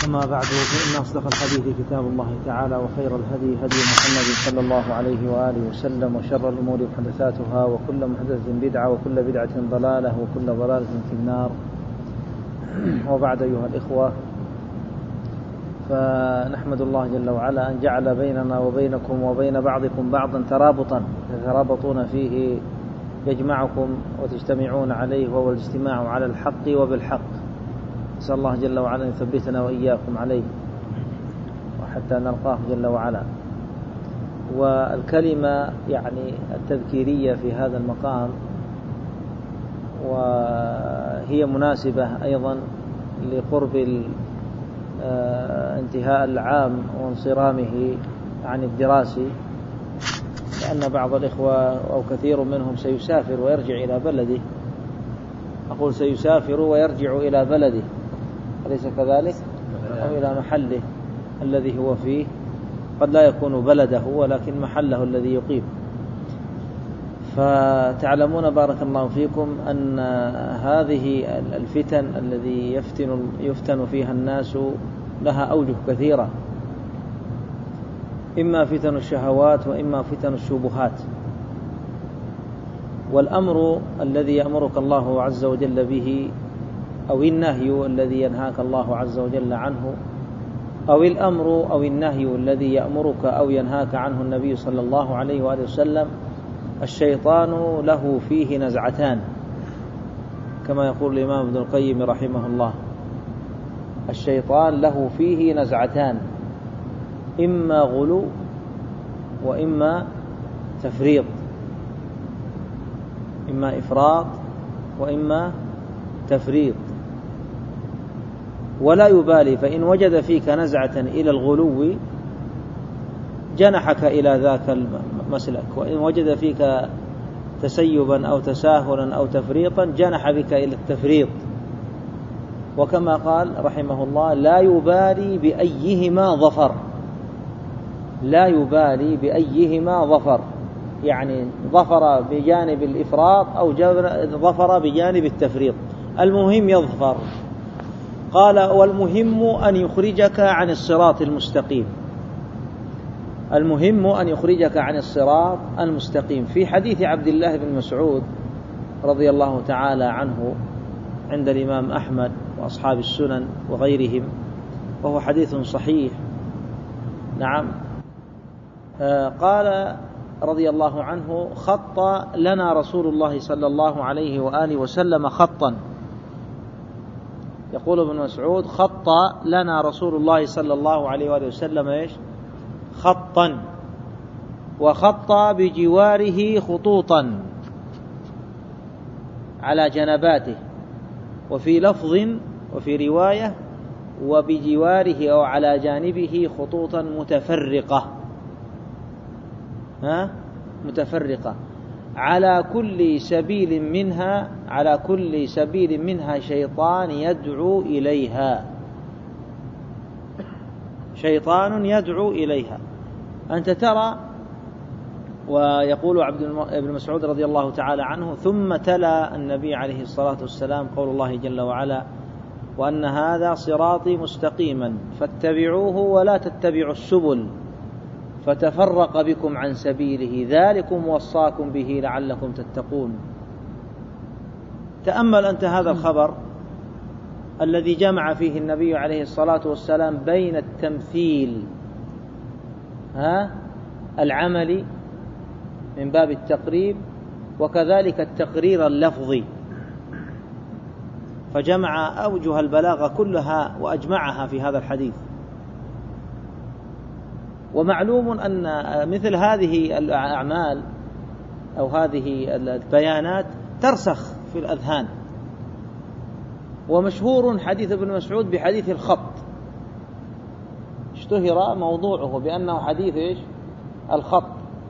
أما بعد، فإن أصدق الحديث كتاب الله تعالى، وخير الهدي هدي محمد صلى الله عليه وآله وسلم، وشر الأمور محدثاتها، وكل محدثة بدعة، وكل بدعة ضلالة، وكل ضلالة في النار. وبعد، أيها الإخوة، فنحمد الله جل وعلا أن جعل بيننا وبينكم وبين بعضكم بعضا ترابطا تترابطون فيه، يجمعكم وتجتمعون عليه، وهو الاجتماع على الحق وبالحق. نسأل الله جل وعلا أن يثبتنا وإياكم عليه وحتى نلقاه جل وعلا. والكلمة يعني التذكيرية في هذا المقام، وهي مناسبة أيضا لقرب انتهاء العام وانصرامه عن الدراسي، لأن بعض الإخوة أو كثير منهم سيسافر ويرجع إلى بلده. أقول سيسافر ويرجع إلى بلده، أليس كذلك؟ أو إلى محله الذي هو فيه، قد لا يكون بلده ولكن محله الذي يقيم. فتعلمون بارك الله فيكم أن هذه الفتن الذي يفتن فيها الناس لها أوجه كثيرة، إما فتن الشهوات وإما فتن الشبهات. والأمر الذي يأمرك الله عز وجل به، أو النهي الذي ينهاك الله عز وجل عنه، أو الأمر أو النهي الذي يأمرك أو ينهاك عنه النبي صلى الله عليه وآله وسلم، الشيطان له فيه نزعتان، كما يقول الإمام ابن القيم رحمه الله: الشيطان له فيه نزعتان، إما غلو وإما تفريط، إما إفراط وإما تفريط. ولا يبالي، فإن وجد فيك نزعة إلى الغلو جنحك إلى ذاك المسلك، وإن وجد فيك تسيبا أو تساهلا أو تفريطا جنح بك إلى التفريط. وكما قال رحمه الله: لا يبالي بأيهما ظفر. لا يبالي بأيهما ظفر، يعني ظفر بجانب الإفراط أو ظفر بجانب التفريط، المهم يظفر. قال: والمهم أن يخرجك عن الصراط المستقيم. المهم أن يخرجك عن الصراط المستقيم. في حديث عبد الله بن مسعود رضي الله تعالى عنه عند الإمام أحمد وأصحاب السنن وغيرهم، وهو حديث صحيح، نعم، قال رضي الله عنه: خط لنا رسول الله صلى الله عليه وآله وسلم خطا. يقول ابن مسعود: خط لنا رسول الله صلى الله عليه وآله وسلم إيش؟ خطا، وخط بجواره خطوطا على جنباته، وفي لفظ وفي رواية: وبجواره أو على جانبه خطوطا متفرقة، متفرقة، على كل سبيل منها شيطان يدعو إليها. شيطان يدعو إليها. أنت ترى. ويقول ابن مسعود رضي الله تعالى عنه: ثم تلا النبي عليه الصلاة والسلام قول الله جل وعلا: وأن هذا صراطي مستقيما فاتبعوه ولا تتبعوا السبل فتفرق بكم عن سبيله ذلكم وصاكم به لعلكم تتقون. تأمل أنت هذا الخبر الذي جمع فيه النبي عليه الصلاة والسلام بين التمثيل العملي من باب التقريب، وكذلك التقرير اللفظي، فجمع أوجه البلاغة كلها وأجمعها في هذا الحديث. ومعلوم أن مثل هذه الأعمال أو هذه البيانات ترسخ في الأذهان. ومشهور حديث ابن مسعود بحديث الخط، اشتهر موضوعه بأنه حديث إيش؟ الخط.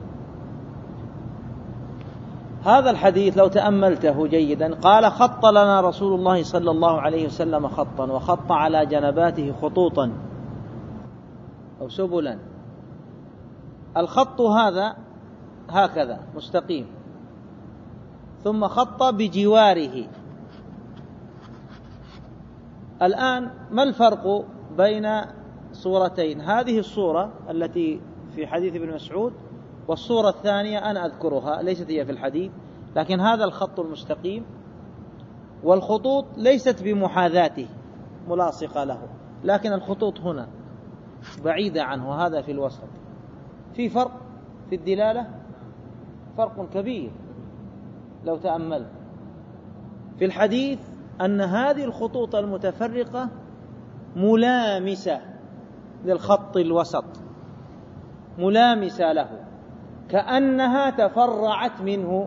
هذا الحديث لو تأملته جيدا، قال: خط لنا رسول الله صلى الله عليه وسلم خطا، وخط على جنباته خطوطا أو سبلا. الخط هذا هكذا مستقيم، ثم خط بجواره. الآن ما الفرق بين صورتين، هذه الصورة التي في حديث ابن مسعود والصورة الثانية أنا أذكرها ليست هي في الحديث، لكن هذا الخط المستقيم والخطوط ليست بمحاذاته ملاصقة له، لكن الخطوط هنا بعيدة عنه وهذا في الوسط. في فرق في الدلالة، فرق كبير لو تأمل في الحديث أن هذه الخطوط المتفرقة ملامسة للخط الوسط، ملامسة له كأنها تفرعت منه،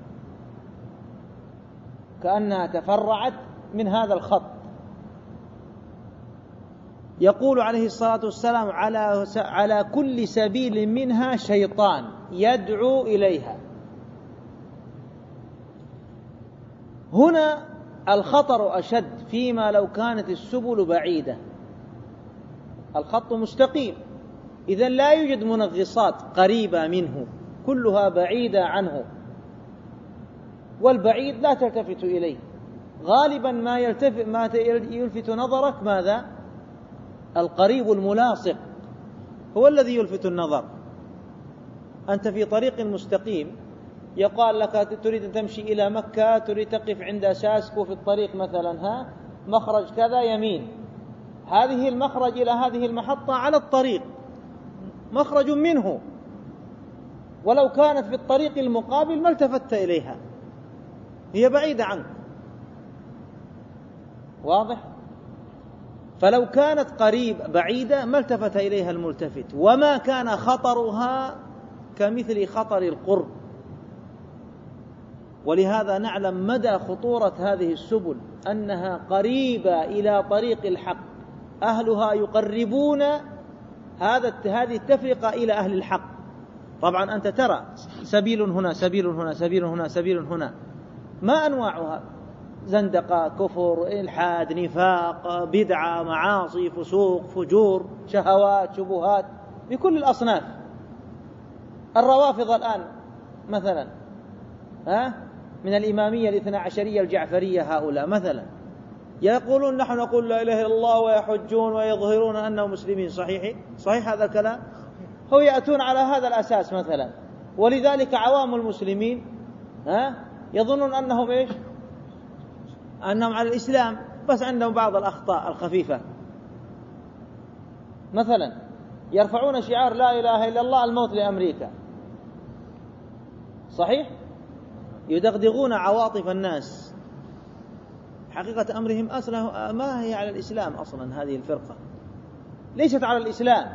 كأنها تفرعت من هذا الخط. يقول عليه الصلاة والسلام على كل سبيل منها شيطان يدعو إليها. هنا الخطر أشد فيما لو كانت السبل بعيدة، الخط مستقيم إذن لا يوجد منغصات قريبة منه، كلها بعيدة عنه، والبعيد لا تلتفت إليه. غالبا ما يلفت نظرك ماذا؟ القريب الملاصق هو الذي يلفت النظر. أنت في طريق مستقيم يقال لك تريد أن تمشي إلى مكة، تريد تقف عند ساسكو في الطريق مثلا، مخرج كذا يمين، هذه المخرج إلى هذه المحطة على الطريق مخرج منه، ولو كانت في الطريق المقابل ما التفت إليها، هي بعيدة عنك. واضح؟ فلو كانت بعيدة ما التفت إليها الملتفت، وما كان خطرها كمثل خطر القرب. ولهذا نعلم مدى خطورة هذه السبل، أنها قريبة إلى طريق الحق، أهلها يقربون هذه التفرقة إلى أهل الحق. طبعا أنت ترى سبيل هنا، سبيل هنا، سبيل هنا، سبيل هنا، ما أنواعها؟ زندقة، كفر، إلحاد، نفاق، بدعة، معاصي، فسوق، فجور، شهوات، شبهات، بكل الأصناف. الروافض الآن مثلا من الإمامية الاثنى عشرية الجعفرية، هؤلاء مثلا يقولون نحن نقول لا إله إلا الله ويحجون ويظهرون أنهم مسلمين. صحيح هذا الكلام؟ هو يأتون على هذا الأساس مثلا، ولذلك عوام المسلمين يظنون أنهم إيش؟ أنهم على الإسلام، بس عندهم بعض الأخطاء الخفيفة. مثلا يرفعون شعار لا إله إلا الله الموت لأمريكا، صحيح؟ يدغدغون عواطف الناس. حقيقة أمرهم أصلا ما هي على الإسلام، أصلا هذه الفرقة ليست على الإسلام،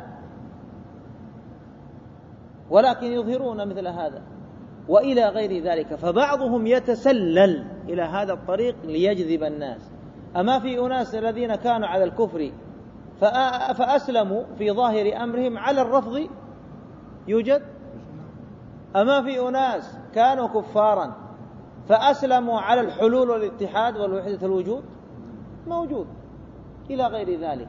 ولكن يظهرون مثل هذا وإلى غير ذلك. فبعضهم يتسلل إلى هذا الطريق ليجذب الناس. أما في أناس الذين كانوا على الكفر فأسلموا في ظاهر أمرهم على الرفض يوجد؟ أما في أناس كانوا كفارا فأسلموا على الحلول والاتحاد والوحدة الوجود موجود، إلى غير ذلك.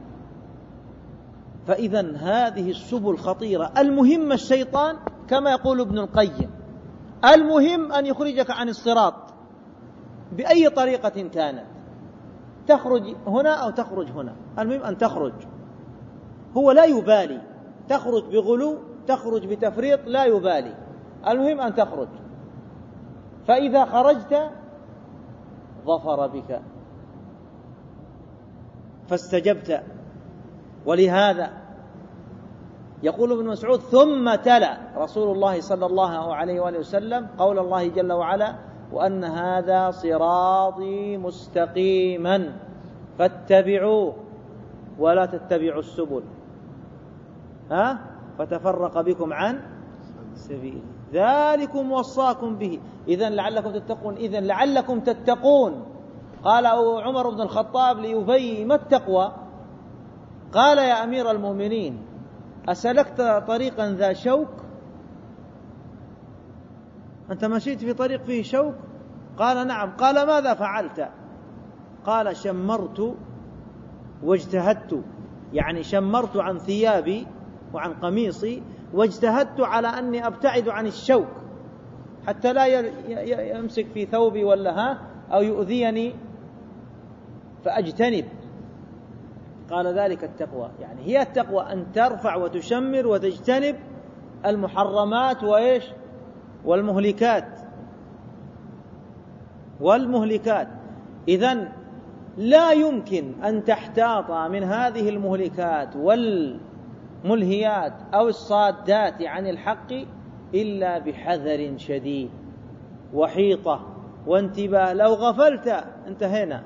فإذن هذه السبل خطيرة. المهم الشيطان كما يقول ابن القيم، المهم أن يخرجك عن الصراط بأي طريقة كانت، تخرج هنا أو تخرج هنا، المهم أن تخرج. هو لا يبالي، تخرج بغلو، تخرج بتفريط، لا يبالي، المهم أن تخرج. فإذا خرجت ظفر بك فاستجبت. ولهذا يقول ابن مسعود ثم تلا رسول الله صلى الله عليه وآله وسلم قول الله جل وعلا وأن هذا صراطي مستقيما فاتبعوه ولا تتبعوا السبل فتفرق بكم عن سبيله ذلكم وصاكم به إذن لعلكم تتقون. إذن لعلكم تتقون. قال عمر بن الخطاب لأبي ما التقوى؟ قال يا أمير المؤمنين أسلكت طريقا ذا شوك؟ أنت مشيت في طريق فيه شوك؟ قال نعم. قال ماذا فعلت؟ قال شمرت واجتهدت، يعني شمرت عن ثيابي وعن قميصي واجتهدت على أني أبتعد عن الشوك حتى لا يمسك في ثوبي ولا أو يؤذيني فأجتنب. قال ذلك التقوى، يعني هي التقوى أن ترفع وتشمر وتجتنب المحرمات وإيش والمهلكات. إذن لا يمكن أن تحتاط من هذه المهلكات والملهيات أو الصادات عن الحق إلا بحذر شديد وحيطة وانتباه. لو غفلت انتهينا.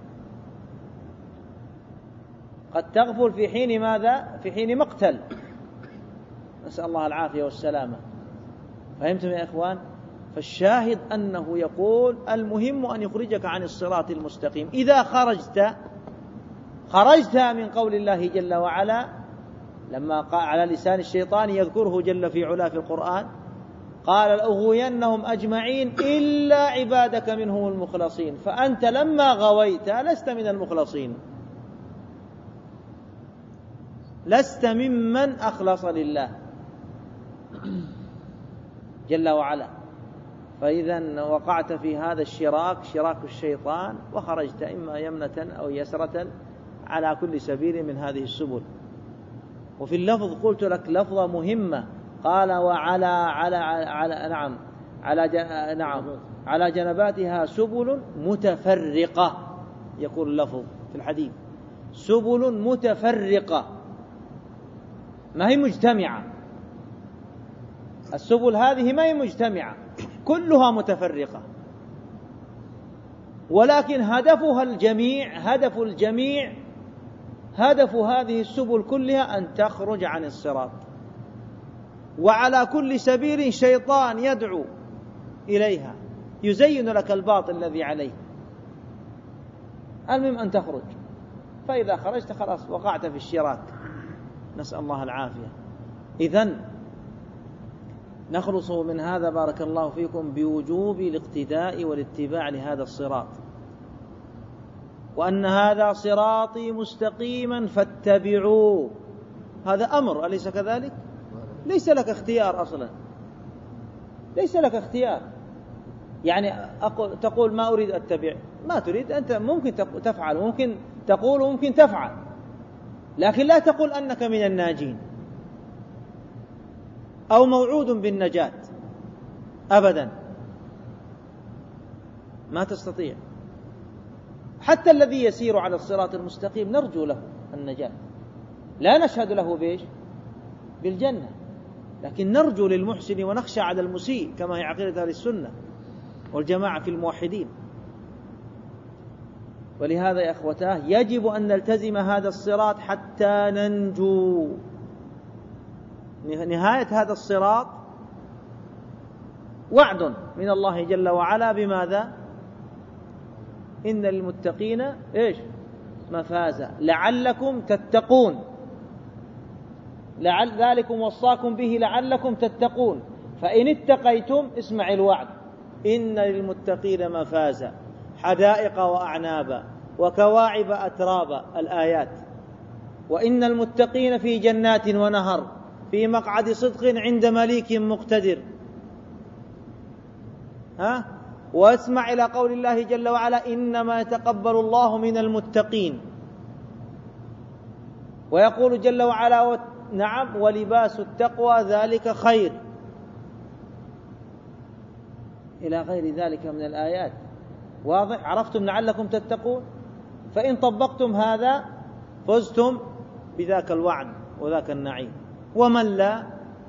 قد تغفل في حين ماذا؟ في حين مقتل، نسأل الله العافية والسلامة. فهمتم يا إخوان؟ فالشاهد أنه يقول المهم أن يخرجك عن الصراط المستقيم. إذا خرجت من قول الله جل وعلا، لما قال على لسان الشيطان يذكره جل في علاه في القرآن، قال لأغوينهم أجمعين إلا عبادك منهم المخلصين. فأنت لما غويت لست من المخلصين، لست ممن أخلص لله جل وعلا. فإذا وقعت في هذا الشراك، شراك الشيطان، وخرجت إما يمنة أو يسرة على كل سبيل من هذه السبل. وفي اللفظ قلت لك لفظة مهمة، قال على جنباتها سبل متفرقة، يقول اللفظ في الحديث سبل متفرقة، ما هي مجتمعة. السبل هذه ما هي مجتمعة، كلها متفرقة، ولكن هدف هذه السبل كلها أن تخرج عن الصراط. وعلى كل سبيل شيطان يدعو إليها، يزين لك الباطل الذي عليه. المهم أن تخرج، فإذا خرجت خلاص وقعت في الشراك، نسأل الله العافية. إذن نخلص من هذا بارك الله فيكم بوجوب الاقتداء والاتباع لهذا الصراط، وأن هذا صراطي مستقيما فاتبعوه. هذا أمر، أليس كذلك؟ ليس لك اختيار أصلا، ليس لك اختيار. يعني تقول ما أريد أتبع، ما تريد أنت، ممكن تفعل، ممكن تقول وممكن تفعل، لكن لا تقول أنك من الناجين أو موعود بالنجاة أبدا، ما تستطيع. حتى الذي يسير على الصراط المستقيم نرجو له النجاة، لا نشهد له بإيش؟ بالجنة، لكن نرجو للمحسن ونخشى على المسيء، كما هي عقيدة أهل السنة والجماعة في الموحدين. ولهذا يا أخوتاه يجب أن نلتزم هذا الصراط حتى ننجو. نهاية هذا الصراط وعد من الله جل وعلا بماذا؟ إن للمتقين إيش؟ مفازا لعلكم تتقون، ذلكم وصاكم به لعلكم تتقون، فإن اتقيتم، اسمع الوعد، إن للمتقين مفازا حدائق وأعنابا وكواعب أترابا، الآيات. وإن المتقين في جنات ونهر في مقعد صدق عند مليك مقتدر. واسمع إلى قول الله جل وعلا إنما يتقبل الله من المتقين. ويقول جل وعلا نعم ولباس التقوى ذلك خير، إلى غير ذلك من الآيات. واضح؟ عرفتم لعلكم تتقون؟ فإن طبقتم هذا فزتم بذاك الوعد وذاك النعيم. ومن لا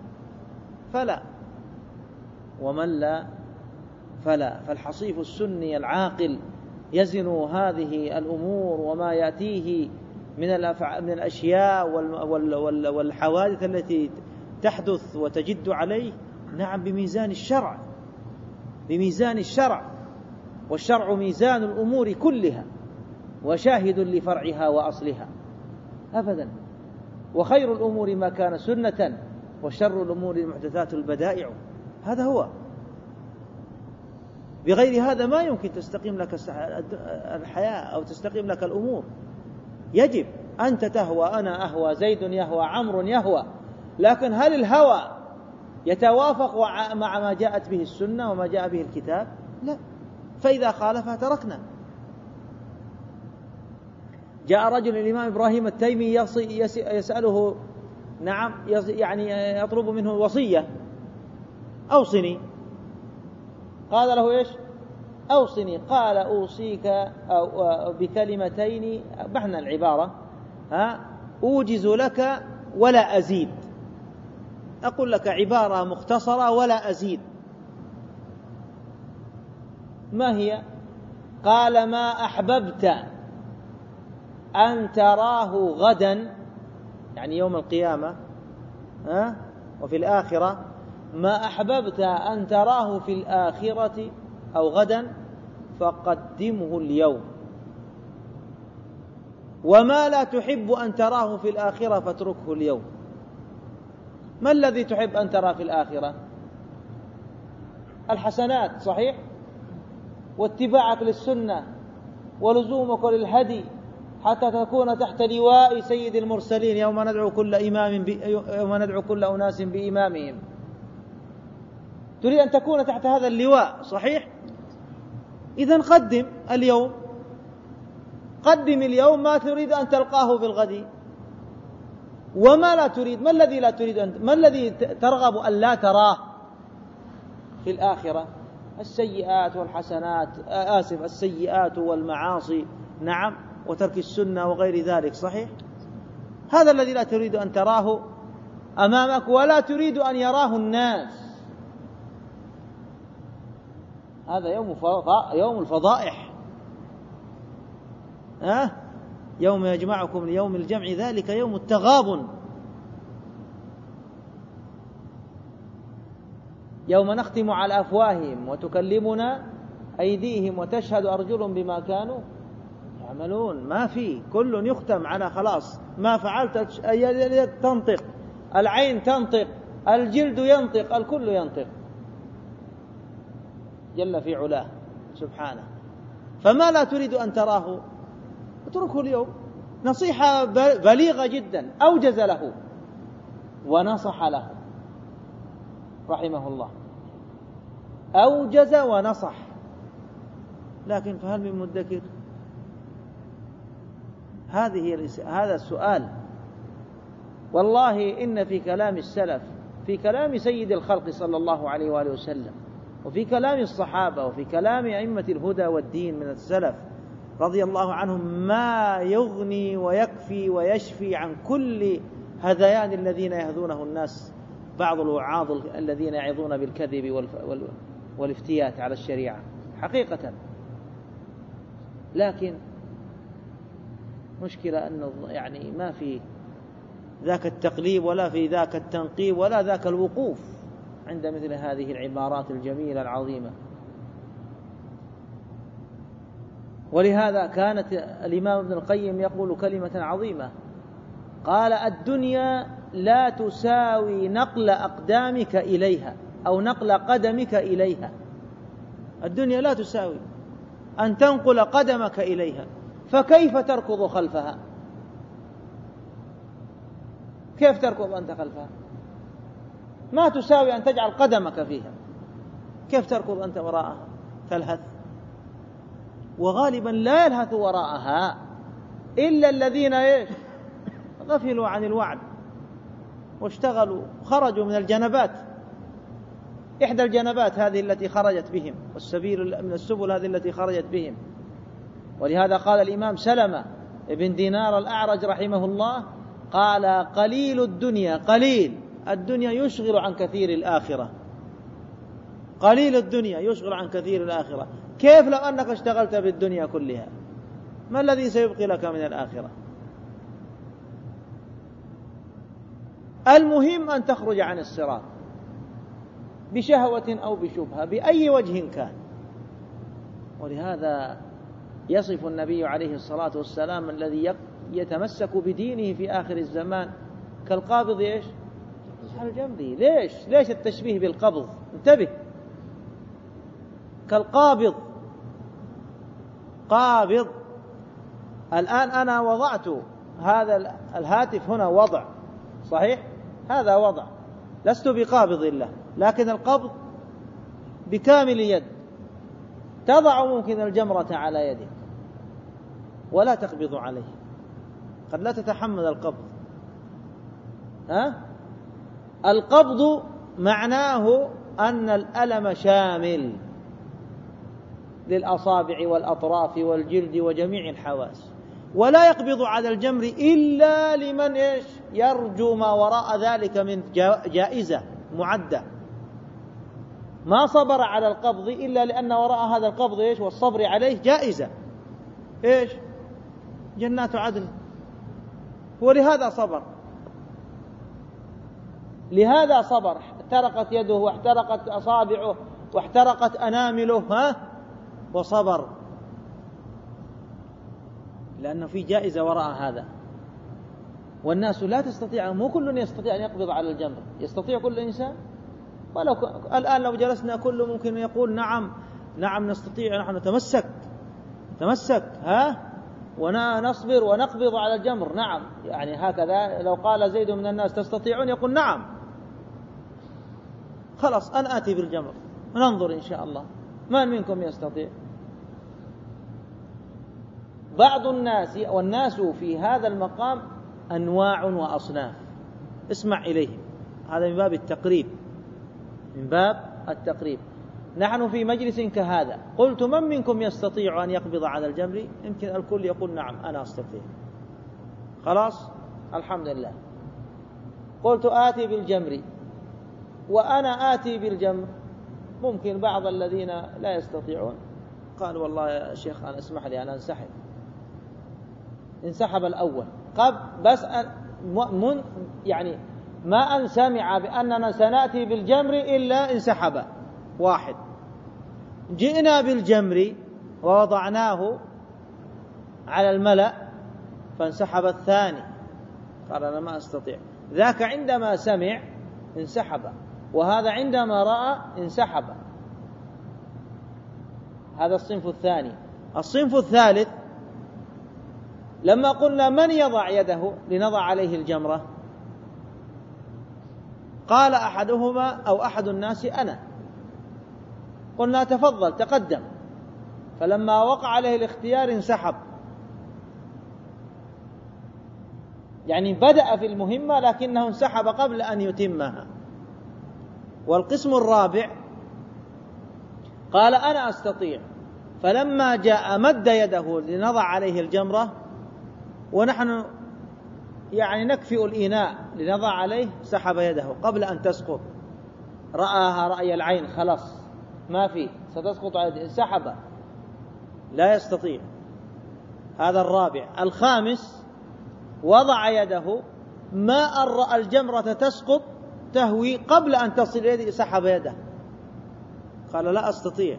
فلا. فالحصيف السني العاقل يزن هذه الأمور وما يأتيه من الأشياء والحوادث التي تحدث وتجد عليه، نعم، بميزان الشرع، والشرع ميزان الأمور كلها وشاهد لفرعها وأصلها أبدا. وخير الأمور ما كان سنة، وشر الأمور المحدثات البدائع. هذا هو، بغير هذا ما يمكن تستقيم لك الحياة أو تستقيم لك الأمور. يجب أنت تهوى، أنا أهوى، زيد يهوى، عمرو يهوى، لكن هل الهوى يتوافق مع ما جاءت به السنة وما جاء به الكتاب؟ لا. فإذا خالف تركنا. جاء رجل الإمام إبراهيم التيمي يسأله، نعم، يعني يطلب منه وصية، أوصني. قال له إيش؟ أوصني. قال أوصيك بكلمتين، بحنا العبارة، أوجز لك ولا أزيد، أقول لك عبارة مختصرة ولا أزيد. ما هي؟ قال: ما أحببت أن تراه غدا، يعني يوم القيامة، وفي الآخرة، ما أحببت أن تراه في الآخرة أو غدا فقدمه اليوم، وما لا تحب أن تراه في الآخرة فاتركه اليوم. ما الذي تحب أن ترى في الآخرة؟ الحسنات، صحيح، واتباعك للسنة ولزومك للهدي حتى تكون تحت لواء سيد المرسلين يوم ندعو كل أناس بإمامهم. تريد أن تكون تحت هذا اللواء، صحيح؟ إذن قدم اليوم، قدم اليوم ما تريد أن تلقاه في الغد، وما لا تريد. ما الذي لا تريد ما الذي ترغب أن لا تراه في الآخرة؟ السيئات والحسنات، السيئات والمعاصي، نعم، وترك السنة وغير ذلك، صحيح؟ هذا الذي لا تريد أن تراه أمامك ولا تريد أن يراه الناس. هذا يوم الفضائح، يوم يجمعكم ليوم الجمع، ذلك يوم التغابن، يوم نختم على أفواههم وتكلمنا أيديهم وتشهد أرجلهم بما كانوا يعملون. ما في، كل يختم على خلاص ما فعلت. اليد تنطق، العين تنطق، الجلد ينطق، الكل ينطق، جل في علاه سبحانه. فما لا تريد أن تراه اتركه اليوم. نصيحة بليغة جدا، أوجز له ونصح له رحمه الله، أوجز ونصح. لكن فهل من مدكر؟ هذا السؤال. والله إن في كلام السلف، في كلام سيد الخلق صلى الله عليه وآله وسلم، وفي كلام الصحابة، وفي كلام أئمة الهدى والدين من السلف رضي الله عنهم، ما يغني ويكفي ويشفي عن كل هذيان الذين يهذونه الناس، بعض الوعاظ الذين يعظون بالكذب والافتيات على الشريعة حقيقة. لكن مشكلة أنه يعني ما في ذاك التقليب ولا في ذاك التنقيب ولا ذاك الوقوف عند مثل هذه العبارات الجميلة العظيمة. ولهذا كانت الإمام ابن القيم يقول كلمة عظيمة، قال: الدنيا لا تساوي نقل أقدامك إليها أو نقل قدمك إليها. الدنيا لا تساوي أن تنقل قدمك إليها، فكيف تركض خلفها؟ كيف تركض أنت خلفها؟ ما تساوي أن تجعل قدمك فيها، كيف تركض أنت وراءها؟ تلهث. وغالبا لا يلهث وراءها إلا الذين غفلوا عن الوعد واشتغلوا، خرجوا من الجنبات، إحدى الجنبات هذه التي خرجت بهم، والسبيل من السبل هذه التي خرجت بهم. ولهذا قال الإمام سلمة ابن دينار الأعرج رحمه الله، قال: قليل الدنيا، قليل الدنيا يشغل عن كثير الآخرة. قليل الدنيا يشغل عن كثير الآخرة. كيف لو أنك اشتغلت بالدنيا كلها؟ ما الذي سيبقي لك من الآخرة؟ المهم أن تخرج عن الصراط بشهوة أو بشبهة بأي وجه كان. ولهذا يصف النبي عليه الصلاة والسلام الذي يتمسك بدينه في آخر الزمان كالقابض إيش؟ على الجمر. ليش التشبيه بالقبض؟ انتبه، كالقابض، قابض. الآن أنا وضعت هذا الهاتف هنا وضع، صحيح؟ هذا وضع، لست بقابض له، لكن القبض بكامل يد. تضع ممكن الجمرة على يدك ولا تقبض عليه، قد لا تتحمل القبض. القبض معناه أن الألم شامل للأصابع والأطراف والجلد وجميع الحواس، ولا يقبض على الجمر إلا لمن يرجو ما وراء ذلك من جائزة معدة. ما صبر على القبض إلا لأن وراء هذا القبض والصبر عليه جائزة جنات عدن، ولهذا صبر، لهذا صبر. احترقت يده واحترقت أصابعه واحترقت أنامله وصبر، لأنه في جائزة وراء هذا. والناس لا تستطيع، مو كل يستطيع أن يقبض على الجمر. يستطيع كل إنسان؟ ولو الآن لو جلسنا كل ممكن يقول نعم نستطيع، نحن نتمسك ونصبر ونقبض على الجمر. نعم، يعني هكذا لو قال زيد من الناس تستطيعون يقول نعم، خلاص أنا آتي بالجمر وننظر إن شاء الله من منكم يستطيع. بعض الناس، والناس في هذا المقام أنواع وأصناف، اسمع إليهم، هذا من باب التقريب. نحن في مجلس كهذا قلت من منكم يستطيع أن يقبض على الجمر؟ يمكن الكل يقول نعم أنا أستطيع، خلاص الحمد لله. قلت آتي بالجمر وأنا آتي بالجمر، ممكن بعض الذين لا يستطيعون قال والله يا شيخ أنا اسمح لي أنا انسحب الأول بس يعني ما أن سمع بأننا سنأتي بالجمر إلا انسحب واحد. جئنا بالجمر ووضعناه على الملأ فانسحب الثاني، قال أنا ما أستطيع. ذاك عندما سمع انسحب، وهذا عندما رأى انسحب. هذا الصنف الثاني. الصنف الثالث لما قلنا من يضع يده لنضع عليه الجمرة، قال أحدهما أو أحد الناس أنا، قلنا تفضل تقدم، فلما وقع عليه الاختيار انسحب، يعني بدأ في المهمة لكنه انسحب قبل أن يتمها. والقسم الرابع قال أنا أستطيع، فلما جاء مد يده لنضع عليه الجمرة ونحن يعني نكفئ الإناء لنضع عليه، سحب يده قبل أن تسقط، رآها رأي العين، خلاص ما في ستسقط على يده، سحب لا يستطيع. هذا الرابع. الخامس وضع يده ما أن رأى الجمرة تسقط تهوي قبل أن تصل يده، سحب يده قال لا أستطيع.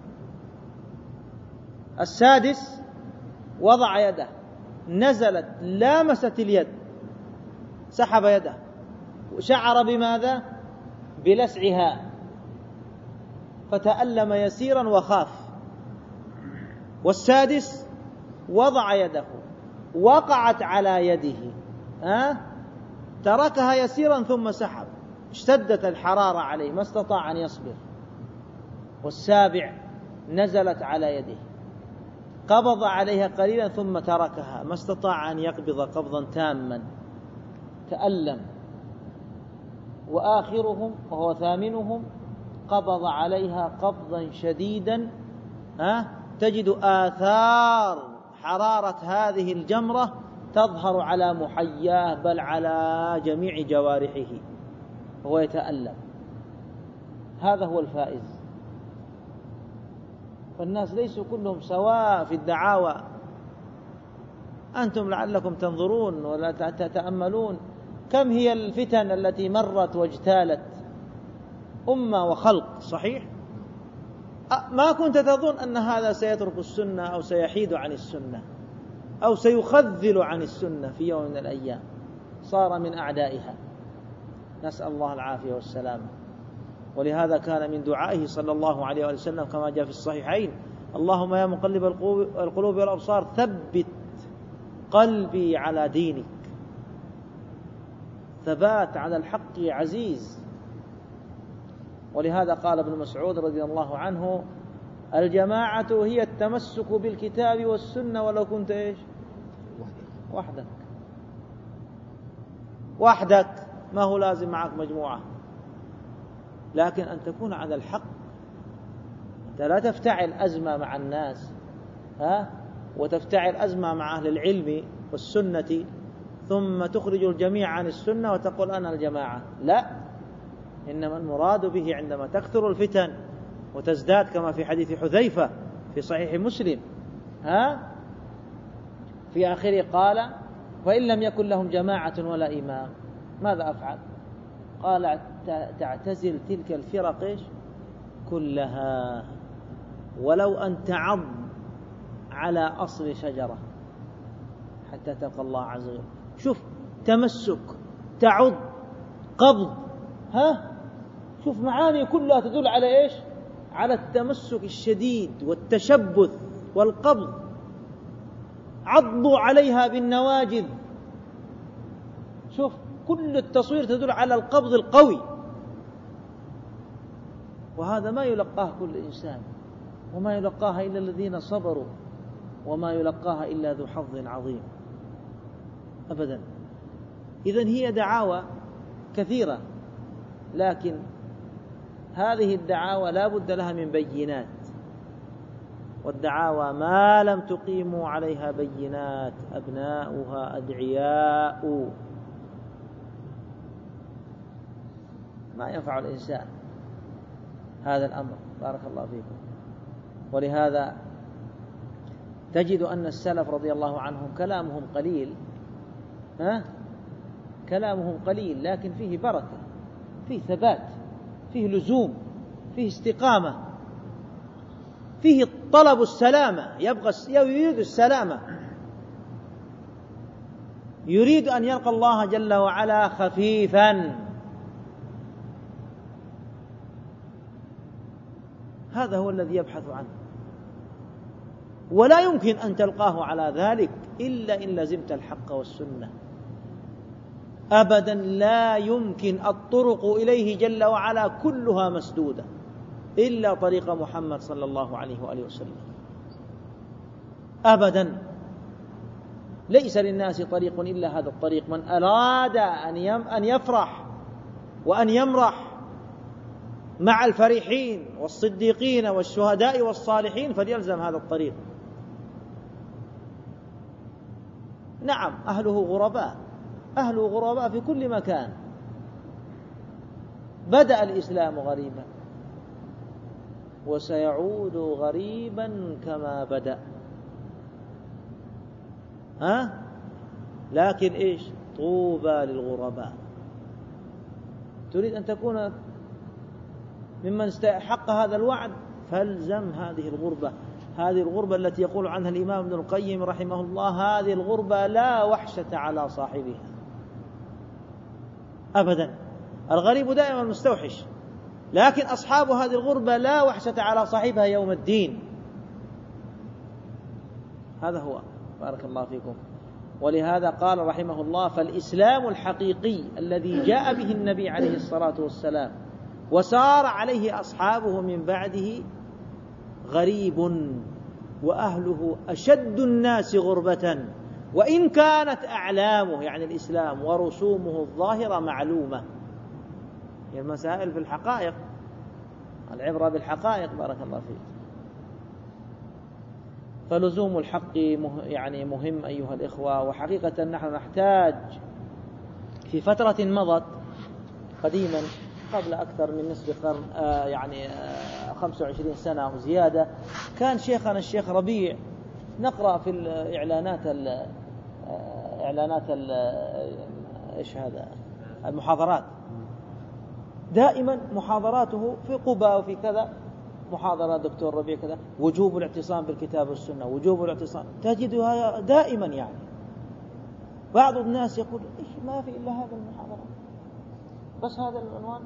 السادس وضع يده نزلت لامست اليد، سحب يده، وشعر بماذا؟ بلسعها، فتألم يسيرا وخاف. والسادس وضع يده وقعت على يده تركها يسيرا ثم سحب، اشتدت الحرارة عليه ما استطاع أن يصبر. والسابع نزلت على يده قبض عليها قليلا ثم تركها، ما استطاع أن يقبض قبضا تاما، تألم. وآخرهم وهو ثامنهم قبض عليها قبضا شديدا تجد آثار حرارة هذه الجمرة تظهر على محياه بل على جميع جوارحه وهو يتألم. هذا هو الفائز. فالناس ليسوا كلهم سواء في الدعاوى. أنتم لعلكم تنظرون ولا تتأملون كم هي الفتن التي مرت واجتالت أمة وخلق، صحيح؟ ما كنت تظن أن هذا سيترك السنة أو سيحيد عن السنة أو سيخذل عن السنة في يوم من الأيام، صار من أعدائها، نسأل الله العافية والسلام. ولهذا كان من دعائه صلى الله عليه وسلم كما جاء في الصحيحين: اللهم يا مقلب القلوب والأبصار ثبت قلبي على دينك. ثبات على الحق عزيز. ولهذا قال ابن مسعود رضي الله عنه: الجماعة هي التمسك بالكتاب والسنة ولو كنت وحدك. وحدك، ما هو لازم معك مجموعة، لكن أن تكون على الحق. أنت لا تفتعل أزمة مع الناس وتفتعل أزمة مع أهل العلم والسنة ثم تخرج الجميع عن السنة وتقول أنا الجماعة، لا، إنما المراد به عندما تكثر الفتن وتزداد كما في حديث حذيفة في صحيح مسلم في آخره قال فإن لم يكن لهم جماعة ولا إمام ماذا أفعل؟ قال تعتزل تلك الفرق كلها ولو أن تعض على أصل شجرة حتى تلقى الله عز وجل. شوف تمسك، تعض، قبض، شوف معاني كلها تدل على إيش؟ على التمسك الشديد والتشبث والقبض. عضوا عليها بالنواجذ، شوف كل التصوير تدل على القبض القوي، وهذا ما يلقاه كل إنسان، وما يلقاها إلا الذين صبروا، وما يلقاها إلا ذو حظ عظيم أبدا. إذن هي دعاوى كثيرة، لكن هذه الدعاوى لا بد لها من بينات، والدعاوى ما لم تقيموا عليها بينات أبناؤها أدعياء، ما ينفع الإنسان هذا الأمر. بارك الله فيكم. ولهذا تجد أن السلف رضي الله عنهم كلامهم قليل، كلامهم قليل لكن فيه بركة، فيه ثبات، فيه لزوم، فيه استقامة، فيه طلب السلامة، يريد السلامة، يريد أن يلقى الله جل وعلا خفيفا. هذا هو الذي يبحث عنه، ولا يمكن أن تلقاه على ذلك إلا إن لزمت الحق والسنة. أبدا لا يمكن، الطرق إليه جل وعلا كلها مسدودة إلا طريق محمد صلى الله عليه وآله وسلم. أبدا ليس للناس طريق إلا هذا الطريق. من أراد أن يفرح وأن يمرح مع الفرحين والصديقين والشهداء والصالحين فليلزم هذا الطريق. نعم أهله غرباء، أهله غرباء في كل مكان. بدأ الإسلام غريبا وسيعود غريبا كما بدأ. لكن إيش؟ طوبى للغرباء. تريد أن تكون ممن استحق هذا الوعد فالزم هذه الغربة، هذه الغربة التي يقول عنها الإمام ابن القيم رحمه الله هذه الغربة لا وحشة على صاحبها أبدا. الغريب دائما مستوحش، لكن أصحاب هذه الغربة لا وحشة على صاحبها يوم الدين. هذا هو. بارك الله فيكم. ولهذا قال رحمه الله فالإسلام الحقيقي الذي جاء به النبي عليه الصلاة والسلام وسار عليه أصحابه من بعده غريب، وأهله أشد الناس غربة، وإن كانت أعلامه يعني الإسلام ورسومه الظاهرة معلومة. هي المسائل في الحقائق، العبرة بالحقائق. بارك الله فيك. فلزوم الحق يعني مهم أيها الإخوة. وحقيقة نحن نحتاج في فترة مضت قديما قبل أكثر من نصف قرن، 25 سنة أو زيادة، كان شيخنا الشيخ ربيع نقرأ في إعلانات إيش هذا المحاضرات، دائما محاضراته في قباء وفي كذا، محاضرة دكتور ربيع كذا، وجوب الاعتصام بالكتاب والسنة، وجوب الاعتصام، تجدها دائما. يعني بعض الناس يقول إيش ما في إلا هذا المحاضرة، بس هذا العنوان،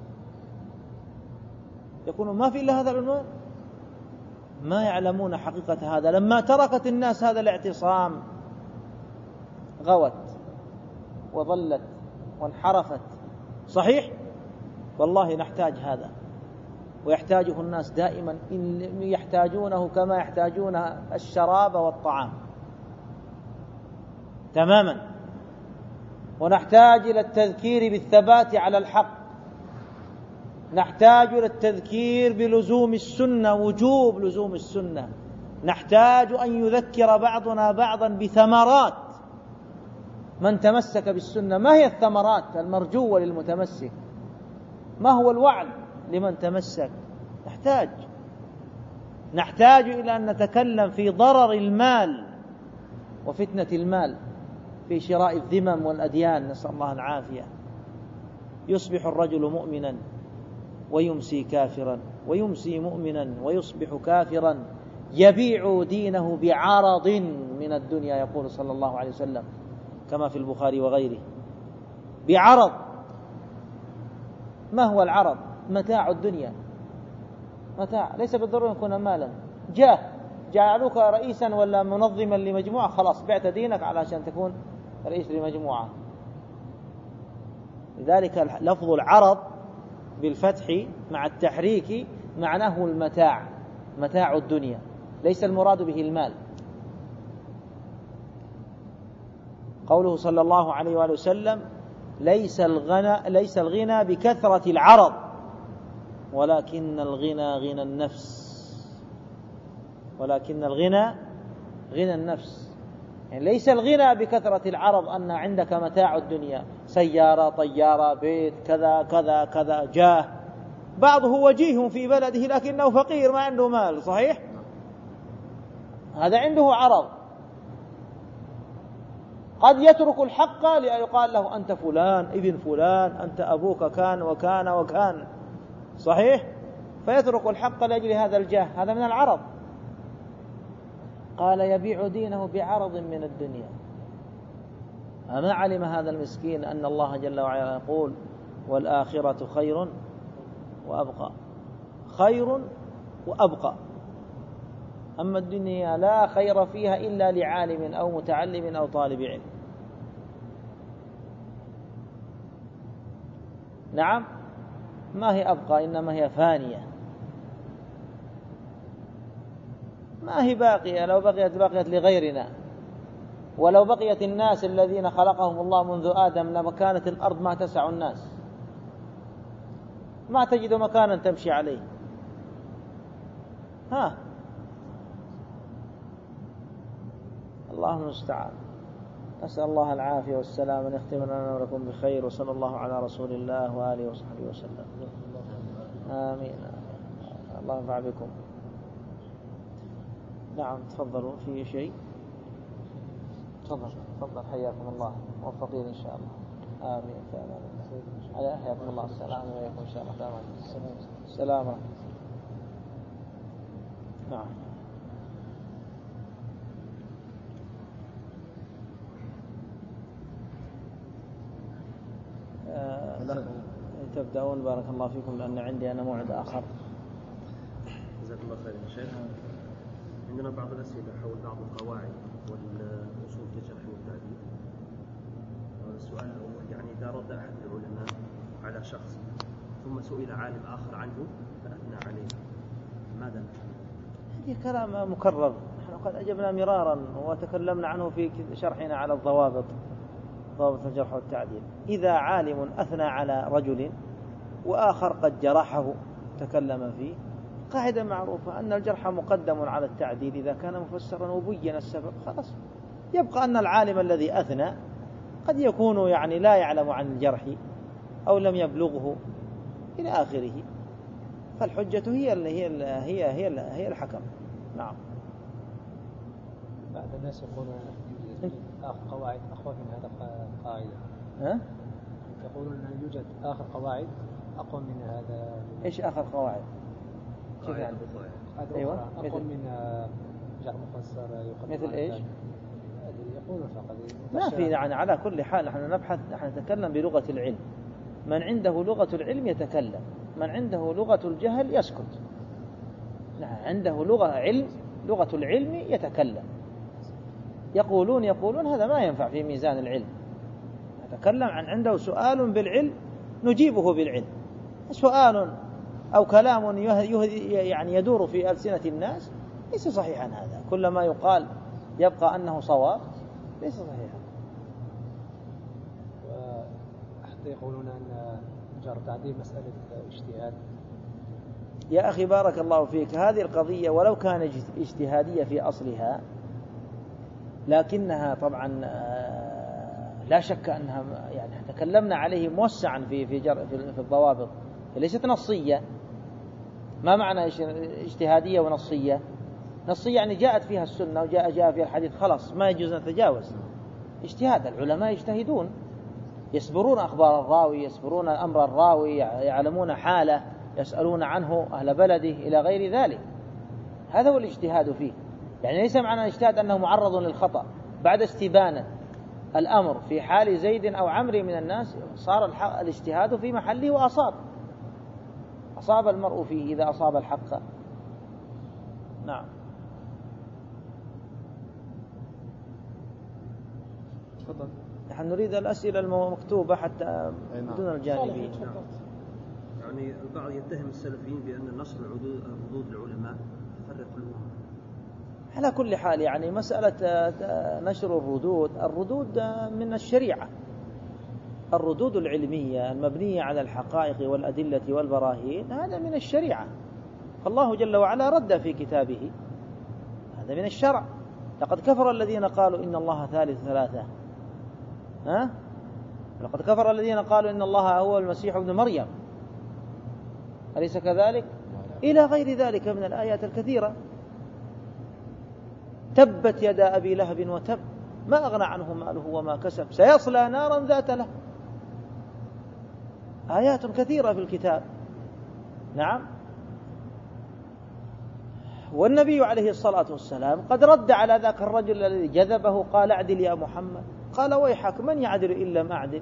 يقولون ما في إلا هذا العنوان. ما يعلمون حقيقة هذا. لما تركت الناس هذا الاعتصام غوت وضلت وانحرفت. صحيح، والله نحتاج هذا، ويحتاجه الناس دائما، يحتاجونه كما يحتاجون الشراب والطعام تماما. ونحتاج إلى التذكير بالثبات على الحق، نحتاج إلى التذكير بلزوم السنة، وجوب لزوم السنة، نحتاج أن يذكر بعضنا بعضا بثمرات من تمسك بالسنة. ما هي الثمرات المرجوة للمتمسك؟ ما هو الوعد لمن تمسك؟ نحتاج إلى أن نتكلم في ضرر المال وفتنة المال في شراء الذمم والأديان، نسأل الله العافية. يصبح الرجل مؤمنا ويمسي كافرا، ويمسي مؤمنا ويصبح كافرا، يبيع دينه بعرض من الدنيا، يقول صلى الله عليه وسلم كما في البخاري وغيره. بعرض. ما هو العرض؟ متاع الدنيا، متاع، ليس بالضرورة أن يكون مالا. جعلوك رئيسا ولا منظما لمجموعة، خلاص بعت دينك علشان تكون رئيس لمجموعة. لذلك لفظ العرض بالفتح مع التحريك معناه المتاع، متاع الدنيا، ليس المراد به المال. قوله صلى الله عليه وآله وسلم: ليس الغنى بكثرة العرض، ولكن الغنى غنى النفس. ولكن الغنى غنى النفس، يعني ليس الغنى بكثرة العرض أن عندك متاع الدنيا، سيارة، طيارة، بيت، كذا كذا كذا، جاه. بعضه وجيه في بلده لكنه فقير ما عنده مال، صحيح؟ هذا عنده عرض، قد يترك الحق ليقال له أنت فلان ابن فلان، أنت أبوك كان وكان وكان، صحيح؟ فيترك الحق لأجل هذا الجاه، هذا من العرض. قال: يبيع دينه بعرض من الدنيا. أما علم هذا المسكين أن الله جل وعلا يقول: والآخرة خير وأبقى. خير وأبقى. أما الدنيا لا خير فيها إلا لعالم أو متعلم أو طالب علم. نعم، ما هي أبقى، إنما هي فانية، ما هي باقية. لو بقيت لغيرنا، ولو بقيت الناس الذين خلقهم الله منذ آدم لما كانت الأرض ما تسع الناس، ما تجد مكانا تمشي عليه. الله المستعان. أسأل الله العافية والسلام، أن يختم لنا ولكم بخير، وصلى الله على رسول الله وآله وصحبه وسلم. آمين. الله ينفع بكم. نعم، تفضلوا. في شيء؟ تفضل حياكم الله، موفقين إن شاء الله. آمين. على حياكم الله. السلام عليكم إن شاء الله. السلام. نعم. تبدأون بارك الله فيكم، لأن عندي أنا موعد آخر. جزاك الله خير يا شيخ. عندنا بعض الأسئلة حول بعض القواعد والأصول في الجرح والتعديل. السؤال الأول: يعني إذا رد أحد العلماء على شخص ثم سئل عالم آخر عنه فأثنى عليه، ماذا نفعل؟ هذا كلام مكرر، نحن قد أجبنا مرارا وتكلمنا عنه في شرحنا على ضوابط الجرح والتعديل. إذا عالم أثنى على رجل وآخر قد جرحه تكلم فيه، قاعدة معروفة أن الجرح مقدم على التعديل إذا كان مفسرا وبين السبب، خلاص. يبقى أن العالم الذي أثنى قد يكون يعني لا يعلم عن الجرح أو لم يبلغه إلى آخره، فالحجة هي الحكم. نعم. بعض الناس يقولون آخر قواعد أقوى من هذا القاعدة. يقولون أن يوجد آخر قواعد أقوى من هذا. إيش آخر قواعد؟ كيف يعني؟ أيوة. أقوى من جرح مفسر. مثل إيش؟ يقولون فقط ما في يعني. على كل حال نحن نتكلم بلغة العلم. من عنده لغة العلم يتكلم، من عنده لغة الجهل يسكت. عنده لغة العلم يتكلم. يقولون هذا ما ينفع في ميزان العلم. نتكلم عن عنده سؤال بالعلم نجيبه بالعلم. سؤال أو كلام يعني يدور في ألسنة الناس ليس صحيحا. هذا كل ما يقال يبقى أنه صواب، ليس صحيحا. حتى يقولون أن جار تعديل مسألة اجتهاد. يا أخي بارك الله فيك، هذه القضية ولو كانت اجتهادية في أصلها، لكنها طبعا لا شك أنها يعني تكلمنا عليه موسعا في الضوابط، ليست نصية. ما معنى اجتهادية ونصية؟ نصية يعني جاءت فيها السنة وجاء فيها الحديث، خلاص ما يجوز أن نتجاوز. اجتهاد العلماء يجتهدون، يسبرون أخبار الراوي، يسبرون أمر الراوي، يعلمون حاله، يسألون عنه أهل بلده إلى غير ذلك. هذا هو الاجتهاد فيه. يعني ليس معنى الاجتهاد أنه معرض للخطأ بعد استبانة الأمر في حال زيد أو عمرو من الناس، صار الاجتهاد في محله أصاب المرء فيه إذا أصاب الحق. نعم. تفضل. نحن نريد الأسئلة المكتوبة حتى دون الجانبية. يعني البعض يتهم السلفيين بأن نشر ردود العلماء تفرق الأمة. على كل حال يعني مسألة نشر الردود من الشريعة، الردود العلمية المبنية على الحقائق والأدلة والبراهين، هذا من الشريعة. فالله جل وعلا رد في كتابه، هذا من الشرع. لقد كفر الذين قالوا إن الله ثالث ثلاثة. لقد كفر الذين قالوا إن الله هو المسيح ابن مريم، أليس كذلك؟ إلى غير ذلك من الآيات الكثيرة. تبت يدا أبي لهب وتب ما أغنى عنه ماله وما كسب سيصلى نارا ذات لهب. آيات كثيرة في الكتاب. نعم. والنبي عليه الصلاة والسلام قد رد على ذاك الرجل الذي جذبه، قال اعدل يا محمد، قال ويحك من يعدل إلا ما أعدل.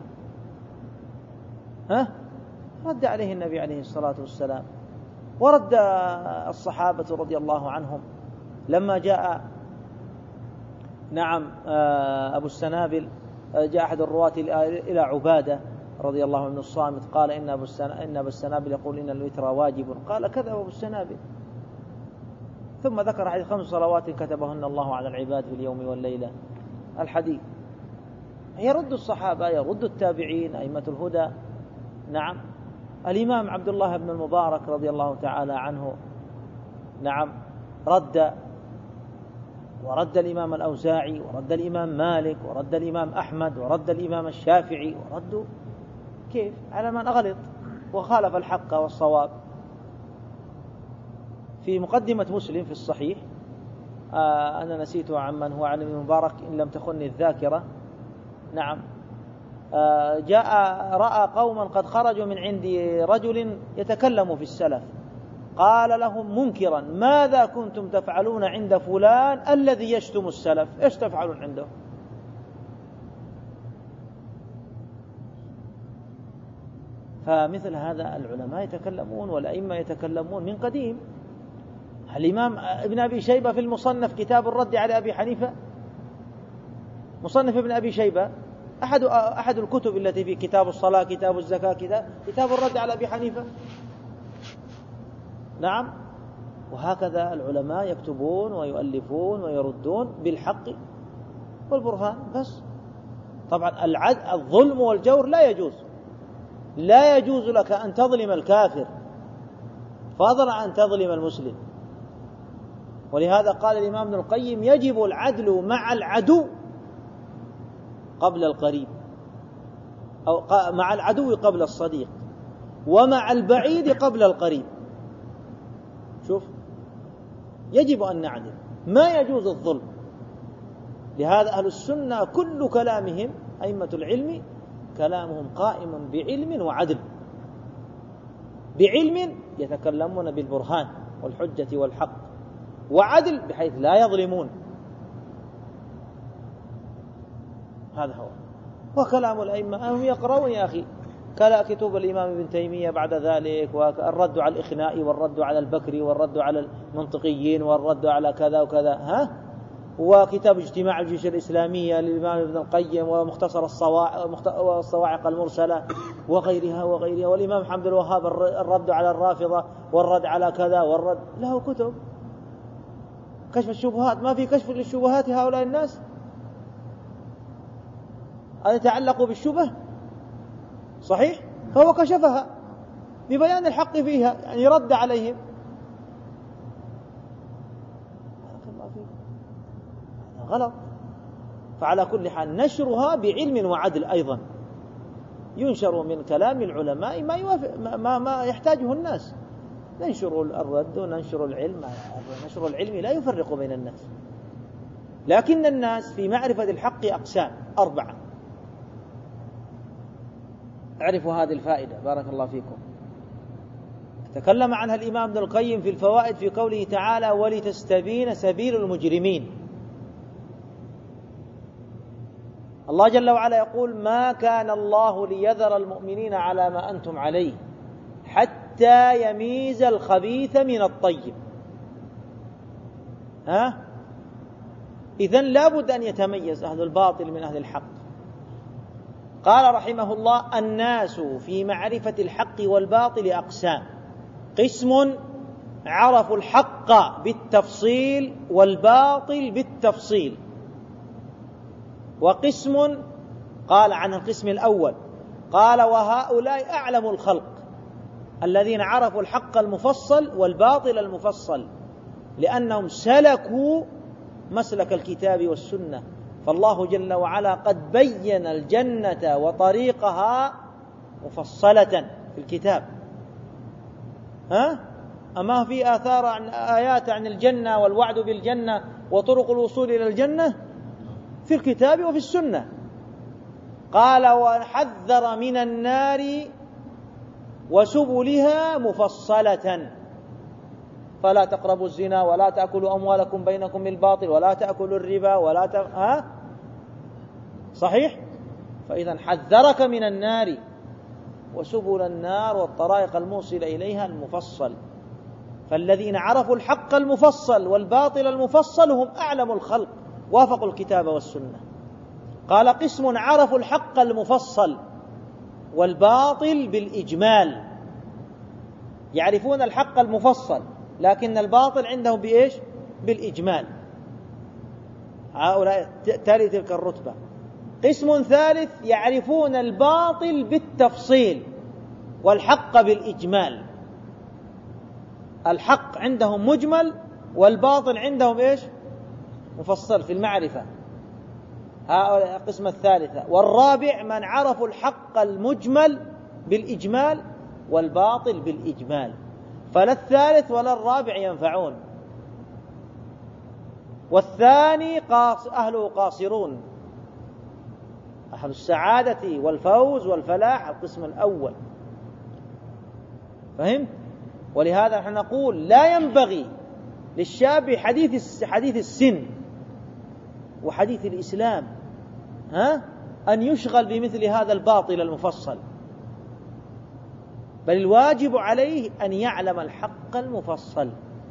رد عليه النبي عليه الصلاة والسلام. ورد الصحابة رضي الله عنهم لما جاء أبو السنابل، جاء أحد الرواة إلى عبادة رضي الله عنه الصامت، قال إن أبو السنابل يقول إن الوتر واجب، قال كذب أبو السنابل. ثم ذكر حديث 5 صلوات كتبهن الله على العباد في اليوم والليلة. الحديث يرد الصحابة، يرد التابعين، أئمة الهدى. نعم. الإمام عبد الله بن المبارك رضي الله تعالى عنه ورد الإمام الأوزاعي، ورد الإمام مالك، ورد الإمام أحمد، ورد الإمام الشافعي، وردوا كيف على من أغلط وخالف الحق والصواب. في مقدمة مسلم في الصحيح، أنا نسيته عمن هو عن ابن المبارك إن لم تخني الذاكرة. نعم. جاء رأى قوما قد خرجوا من عند رجل يتكلم في السلف، قال لهم منكرا ماذا كنتم تفعلون عند فلان الذي يشتم السلف؟ إيش تفعلون عنده؟ فمثل هذا العلماء يتكلمون والأئمة يتكلمون من قديم. الإمام ابن أبي شيبة في المصنف كتاب الرد على أبي حنيفة، مصنف ابن أبي شيبة أحد الكتب التي في كتاب الصلاة، كتاب الزكاة، كتاب الرد على أبي حنيفة. نعم. وهكذا العلماء يكتبون ويؤلفون ويردون بالحق والبرهان بس. طبعا الظلم والجور لا يجوز لك أن تظلم الكافر فضلا عن تظلم المسلم. ولهذا قال الإمام ابن القيم يجب العدل مع العدو قبل القريب، أو مع العدو قبل الصديق، ومع البعيد قبل القريب. شوف، يجب أن نعدل، ما يجوز الظلم. لهذا أهل السنة كل كلامهم أئمة العلم كلامهم قائم بعلم وعدل. بعلم يتكلمون بالبرهان والحجة والحق، وعدل بحيث لا يظلمون. هذا هو. وكلام الأئمة هم يقرؤون يا أخي كتب الإمام ابن تيمية بعد ذلك، والرد على الإخناء، والرد على البكري، والرد على المنطقيين، والرد على كذا وكذا، وكتاب اجتماع الجيوش الإسلامية للإمام ابن القيم، ومختصر الصواعق المرسلة وغيرها، والإمام محمد الوهاب الرد على الرافضة، والرد على كذا، والرد له كتب. كشف الشبهات، ما في كشف للشبهات هؤلاء الناس أن يتعلقوا بالشبه. صحيح؟ فهو كشفها ببيان الحق فيها، يعني رد عليهم. غلط. فعلى كل حال نشرها بعلم وعدل أيضا، ينشر من كلام العلماء ما يوافق ما يحتاجه الناس. ننشر الرد وننشر العلم. نشر العلم لا يفرق بين الناس، لكن الناس في معرفة الحق أقسام 4. اعرفوا هذه الفائدة بارك الله فيكم. تكلم عنها الإمام ابن القيم في الفوائد في قوله تعالى: ولتستبين سبيل المجرمين. الله جل وعلا يقول: ما كان الله ليذر المؤمنين على ما أنتم عليه حتى يميز الخبيث من الطيب. إذن لا بد أن يتميز أهل الباطل من أهل الحق. قال رحمه الله: الناس في معرفة الحق والباطل أقسام: قسم عرفوا الحق بالتفصيل والباطل بالتفصيل، وقسم قال عن القسم الأول قال: وهؤلاء أعلم الخلق الذين عرفوا الحق المفصل والباطل المفصل، لأنهم سلكوا مسلك الكتاب والسنة. فالله جل وعلا قد بين الجنة وطريقها مفصلة في الكتاب. أما في آثار عن آيات عن الجنة والوعد بالجنة وطرق الوصول إلى الجنة في الكتاب وفي السنة. قال: وحذر من النار وسبلها مفصلة، فلا تقربوا الزنا ولا تأكلوا أموالكم بينكم بالباطل ولا تأكلوا الربا ولا صحيح؟ فإذا حذرك من النار وسبل النار والطرائق الموصلة إليها المفصل. فالذين عرفوا الحق المفصل والباطل المفصل هم أعلم الخلق، وافقوا الكتاب والسنة. قال: قسم عرفوا الحق المفصل والباطل بالإجمال، يعرفون الحق المفصل لكن الباطل عندهم بإيش؟ بالإجمال. هؤلاء تالي تلك الرتبة. قسم ثالث يعرفون الباطل بالتفصيل والحق بالإجمال. الحق عندهم مجمل والباطل عندهم إيش؟ مفصل في المعرفة. هؤلاء القسم الثالثة. والرابع من عرفوا الحق المجمل بالإجمال والباطل بالإجمال، فلا الثالث ولا الرابع ينفعون. والثاني أهله قاصرون، أهل السعادة والفوز والفلاح القسم الأول. فهمت؟ ولهذا نحن نقول لا ينبغي للشاب حديث السن وحديث الإسلام أن يشغل بمثل هذا الباطل المفصل، بل الواجب عليه أن يعلم الحق المفصل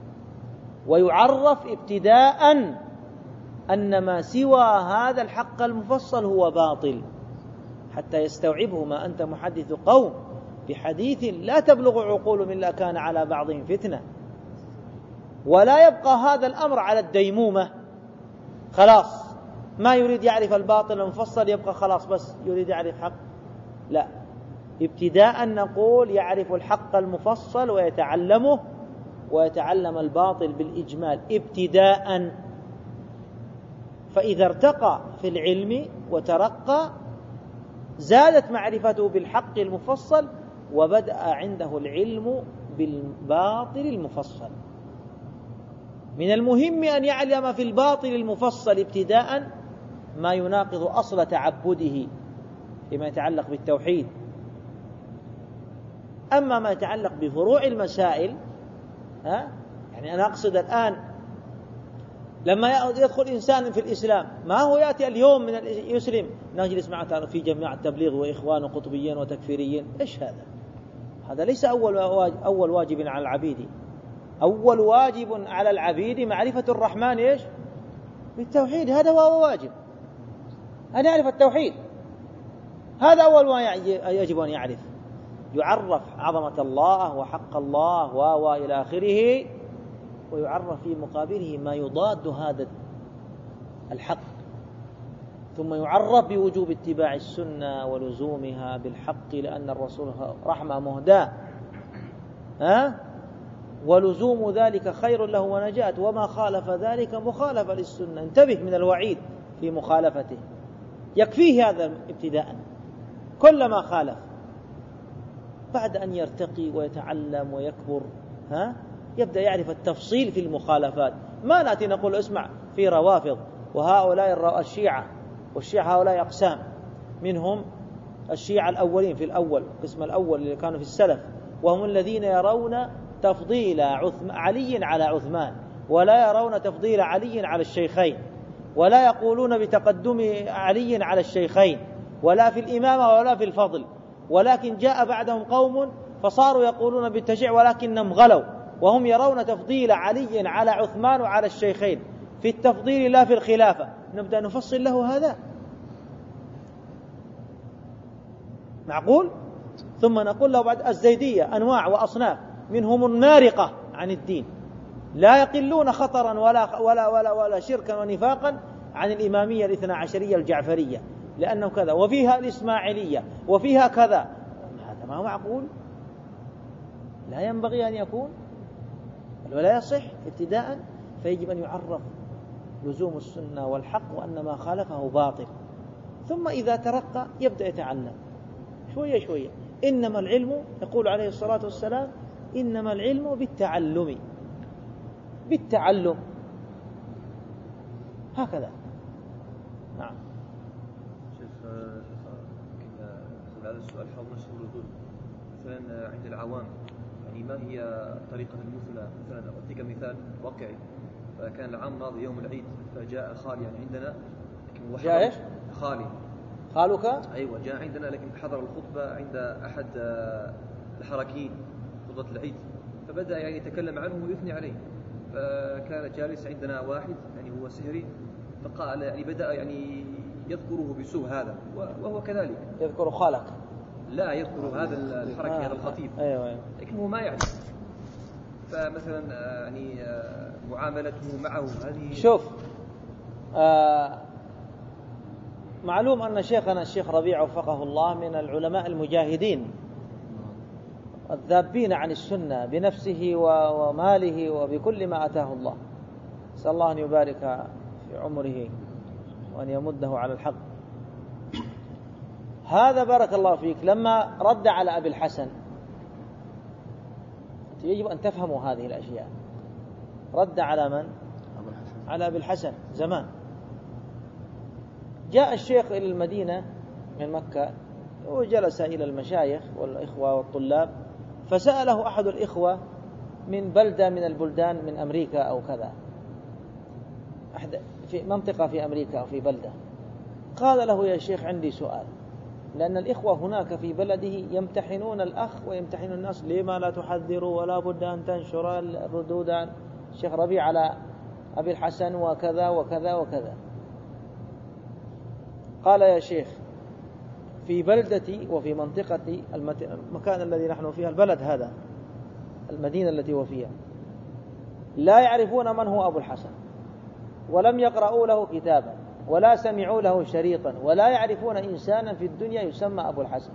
ويعرف ابتداء أن ما سوى هذا الحق المفصل هو باطل، حتى يستوعبه. ما أنت محدث قوم بحديث لا تبلغ عقول من لا كان على بعضهم فتنة. ولا يبقى هذا الأمر على الديمومة، خلاص ما يريد يعرف الباطل المفصل يبقى خلاص بس يريد يعرف حق. لا، ابتداء نقول يعرف الحق المفصل ويتعلمه، ويتعلم الباطل بالإجمال ابتداء. فإذا ارتقى في العلم وترقى زادت معرفته بالحق المفصل، وبدأ عنده العلم بالباطل المفصل. من المهم أن يعلم في الباطل المفصل ابتداء ما يناقض أصل تعبده فيما يتعلق بالتوحيد. أما ما يتعلق بفروع المسائل، يعني أنا أقصد الآن لما يدخل إنسان في الإسلام، ما هو يأتي اليوم من يسلم نجلس معه في جماعة تبليغ وإخوان وقطبيين وتكفيريين. إيش هذا؟ هذا ليس أول واجب على العبيد. أول واجب على العبيد معرفة الرحمن إيش؟ بالتوحيد. هذا هو واجب، أن يعرف التوحيد. هذا أول ما يجب أن يعرف. يعرف عظمة الله وحق الله وإلى آخره، ويعرف في مقابله ما يضاد هذا الحق. ثم يعرف بوجوب اتباع السنة ولزومها بالحق لأن الرسول رحمة مهداة، ولزوم ذلك خير له ونجاة، وما خالف ذلك مخالفة للسنة. انتبه من الوعيد في مخالفته، يكفيه هذا ابتداء. كلما خالف بعد أن يرتقي ويتعلم ويكبر يبدأ يعرف التفصيل في المخالفات. ما نأتي نقول اسمع في روافض وهؤلاء الشيعة، والشيعة هؤلاء أقسام، منهم الشيعة الأولين في الأول، القسم الأول اللي كانوا في السلف، وهم الذين يرون تفضيل علي على عثمان، ولا يرون تفضيل علي على الشيخين، ولا يقولون بتقدم علي على الشيخين ولا في الإمامة ولا في الفضل، ولكن جاء بعدهم قوم فصاروا يقولون بالتشيع ولكنهم غلوا، وهم يرون تفضيل علي على عثمان وعلى الشيخين في التفضيل لا في الخلافة. نبدأ نفصل له هذا، معقول؟ ثم نقول له بعد الزيدية أنواع وأصناف، منهم المارقة عن الدين، لا يقلون خطرا ولا شركا ونفاقا عن الإمامية الاثنى عشرية الجعفرية، لأنه كذا، وفيها الإسماعيلية وفيها كذا. هذا ما هو معقول، لا ينبغي أن يكون ولا يصح ابتداء. فيجب أن يعرف لزوم السنة والحق وأن ما خالفه باطل، ثم إذا ترقى يبدأ يتعلم شوية شوية. إنما العلم، يقول عليه الصلاة والسلام، إنما العلم بالتعلم هكذا. نعم. شيخ هذا السؤال حول نشر الردود مثلا عند العوام، يعني ما هي طريقة المثلى؟ مثلا أعطيك مثال واقعي. فكان العام الماضي يوم العيد، فجاء خالي يعني عندنا، لكن جاء إيش؟ خالك؟ أيوة، جاء عندنا لكن حضر الخطبة عند أحد الحركيين، خطبة العيد، فبدأ يعني يتكلم عنه ويثني عليه. فكان جالس عندنا واحد يعني هو سهري، فقال يعني بدأ يعني يذكره بسوء هذا، وهو كذلك يذكر خالك، لا يذكر هذا الحركي هذا الخطيب، أيوة. لكنه ما يعرف. فمثلا يعني معاملته معه هذه، شوف معلوم أن شيخنا الشيخ ربيع وفقه الله من العلماء المجاهدين الذابين عن السنة بنفسه وماله وبكل ما أتاه الله. نسأل الله أن يبارك في عمره وأن يمده على الحق. هذا بارك الله فيك لما رد على أبي الحسن، يجب أن تفهموا هذه الأشياء. رد على من؟ على أبي الحسن. زمان جاء الشيخ إلى المدينة من مكة وجلس إلى المشايخ والإخوة والطلاب، فسأله أحد الإخوة من بلدة من البلدان من أمريكا أو كذا، في منطقة في أمريكا أو في بلدة، قال له يا شيخ عندي سؤال، لأن الإخوة هناك في بلده يمتحنون الأخ ويمتحنون الناس، لما لا تحذروا ولا بد أن تنشر الردود عن الشيخ ربيع على أبي الحسن وكذا وكذا وكذا. قال يا شيخ في بلدتي وفي منطقتي المكان الذي نحن فيها، البلد هذا، المدينة التي هو فيها، لا يعرفون من هو أبو الحسن، ولم يقرأوا له كتابا ولا سمعوا له شريطا، ولا يعرفون إنسانا في الدنيا يسمى أبو الحسن.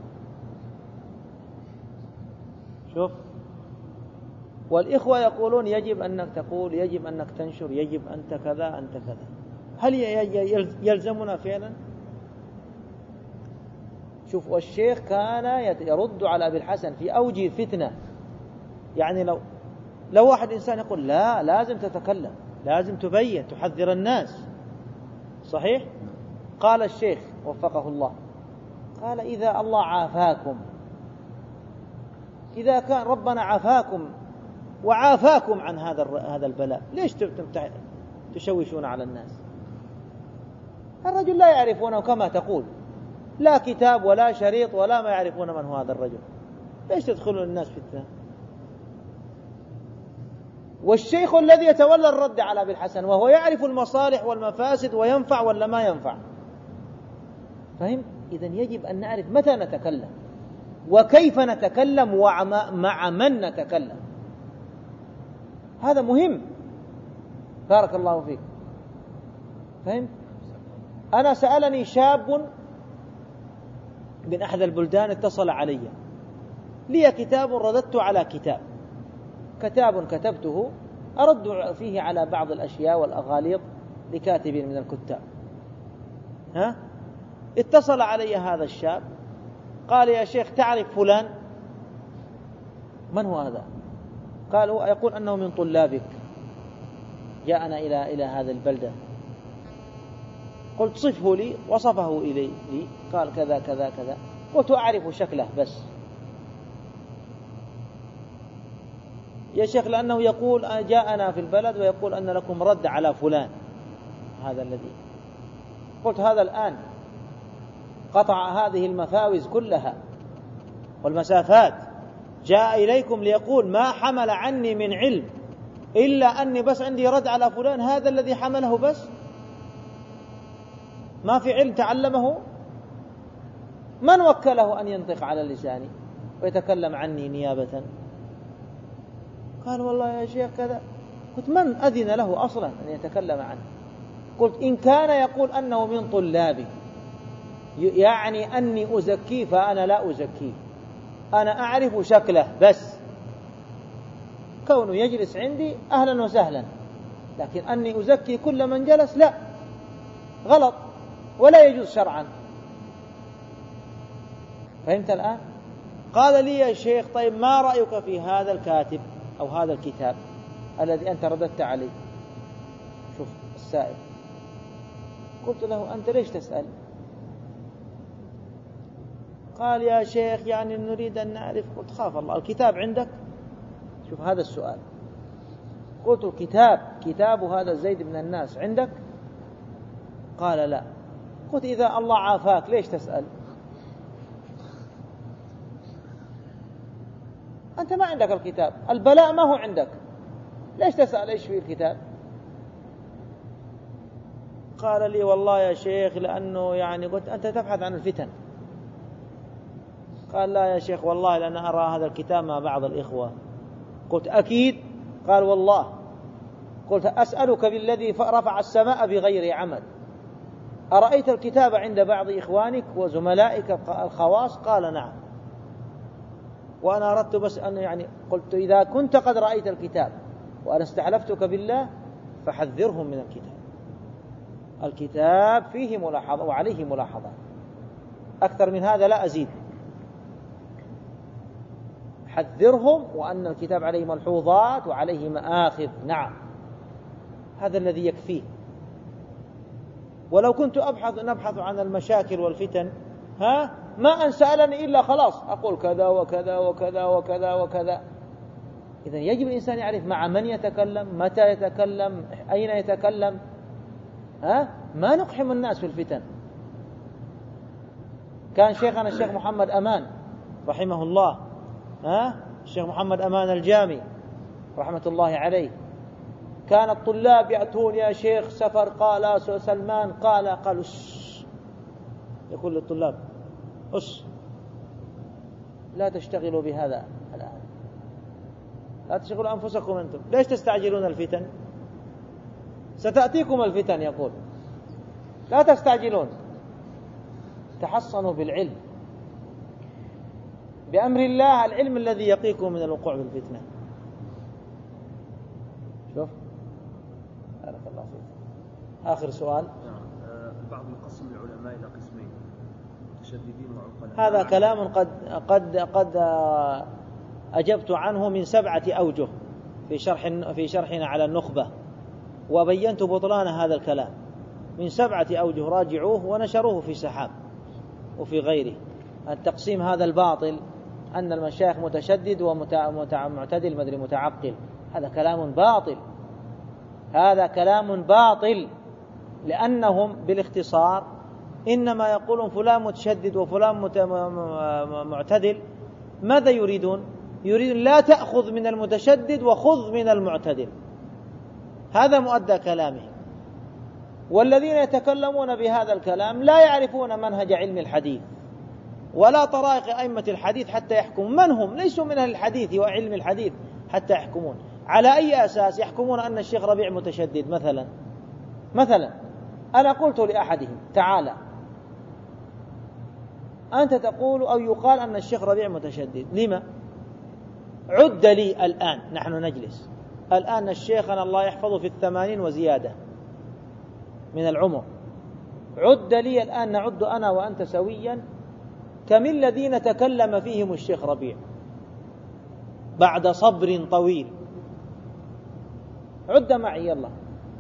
شوف، والإخوة يقولون يجب أنك تقول، يجب أنك تنشر، يجب أنت كذا أنت كذا. هل يلزمنا فعلا؟ شوف، والشيخ كان يرد على أبي الحسن في أوجه الفتنة. يعني لو واحد إنسان يقول لا لازم تتكلم، لازم تبين، تحذر الناس، صحيح؟ قال الشيخ وفقه الله، قال إذا الله عافاكم، إذا كان ربنا عافاكم وعافاكم عن هذا البلاء، ليش تشوشون على الناس؟ الرجل لا يعرفونه كما تقول، لا كتاب ولا شريط ولا ما يعرفون من هو هذا الرجل، ليش تدخلون الناس في التهم؟ والشيخ الذي يتولى الرد على أبي الحسن وهو يعرف المصالح والمفاسد وينفع ولا ما ينفع، فهم؟ إذن يجب أن نعرف متى نتكلم وكيف نتكلم ومع من نتكلم، هذا مهم. بارك الله فيك، فهم؟ أنا سألني شاب من أحد البلدان، اتصل علي لي كتاب رددت على كتاب كتبته أرد فيه على بعض الأشياء والأغاليط لكاتب من الكتاب. اتصل علي هذا الشاب قال يا شيخ تعرف فلان؟ من هو هذا؟ قال هو يقول أنه من طلابك، جاءنا إلى هذه البلدة. قلت صفه لي، وصفه لي قال كذا كذا كذا. قلت أعرف شكله بس يا شيخ، لأنه يقول جاءنا في البلد ويقول أن لكم رد على فلان هذا الذي. قلت هذا الآن قطع هذه المفاوز كلها والمسافات، جاء إليكم ليقول ما حمل عني من علم إلا أني بس عندي رد على فلان، هذا الذي حمله بس، ما في علم تعلمه. من وكله أن ينطق على لساني ويتكلم عني نيابة؟ قال والله يا شيخ كذا. قلت من أذن له أصلا أن يتكلم عنه؟ قلت إن كان يقول أنه من طلابي يعني أني أزكيه، فأنا لا أزكيه، أنا أعرف شكله بس، كونه يجلس عندي أهلا وسهلا، لكن أني أزكي كل من جلس لا، غلط ولا يجوز شرعا. فهمت الآن؟ قال لي يا شيخ طيب ما رأيك في هذا الكاتب أو هذا الكتاب الذي أنت رددت عليه؟ شوف السائل. قلت له أنت ليش تسأل؟ قال يا شيخ يعني نريد أن نعرف. قلت خاف الله، الكتاب عندك؟ شوف هذا السؤال. قلت كتاب هذا زيد بن الناس عندك؟ قال لا. قلت إذا الله عافاك ليش تسأل؟ أنت ما عندك الكتاب، البلاء ما هو عندك، ليش تسأل إيش في الكتاب؟ قال لي والله يا شيخ لأنه يعني قلت أنت تبحث عن الفتن. قال لا يا شيخ والله لأن أرى هذا الكتاب مع بعض الإخوة. قلت أكيد؟ قال والله. قلت أسألك بالذي رفع السماء بغير عمد، أرأيت الكتاب عند بعض إخوانك وزملائك الخواص؟ قال نعم. وأنا أردت بس أن يعني قلت إذا كنت قد رأيت الكتاب وأنا استحلفتك بالله فحذرهم من الكتاب فيه ملاحظة وعليه ملاحظة، أكثر من هذا لا أزيد. حذرهم وأن الكتاب عليه ملحوظات وعليه مآخذ، نعم هذا الذي يكفيه. ولو كنت نبحث عن المشاكل والفتن ما أن سألني إلا خلاص أقول كذا وكذا وكذا وكذا وكذا. إذن يجب الإنسان يعرف مع من يتكلم، متى يتكلم، أين يتكلم. ما نقحم الناس في الفتن. كان شيخنا الشيخ محمد أمان رحمه الله، الشيخ محمد أمان الجامي رحمة الله عليه، كان الطلاب يأتون يا شيخ سفر قال سلمان قالوا يقول للطلاب لا تشتغلوا بهذا الآن، لا تشغلوا أنفسكم أنتم، ليش تستعجلون الفتن؟ ستأتيكم الفتن، يقول لا تستعجلون، تحصنوا بالعلم، بأمر الله العلم الذي يقيكم من الوقوع في الفتنة. شوف بارك الله فيك. آخر سؤال. البعض يقسم العلماء إلى قسمين، متشددين وعقلاء. هذا كلام قد أجبت عنه من 7 أوجه في شرحنا على النخبة، وبينت بطلان هذا الكلام من 7 أوجه، راجعوه ونشروه في سحاب وفي غيره. التقسيم هذا الباطل، أن المشايخ متشدد ومعتدل مدري متعقل، هذا كلام باطل، هذا كلام باطل، لأنهم بالاختصار إنما يقولون فلان متشدد وفلان معتدل. ماذا يريدون؟ يريدون لا تأخذ من المتشدد وخذ من المعتدل، هذا مؤدى كلامهم. والذين يتكلمون بهذا الكلام لا يعرفون منهج علم الحديث ولا طرائق أئمة الحديث حتى يحكمون. من هم؟ ليسوا من أهل الحديث وعلم الحديث حتى يحكمون. على أي أساس يحكمون أن الشيخ ربيع متشدد مثلا؟ أنا قلت لأحدهم تعالى أنت تقول أو يقال أن الشيخ ربيع متشدد، لما؟ عد لي الآن، نحن نجلس الآن الشيخنا الله يحفظه في 80 وزيادة من العمر، عد لي الآن نعد أنا وأنت سويا كم الذين تكلم فيهم الشيخ ربيع بعد صبر طويل. عد معي يلا.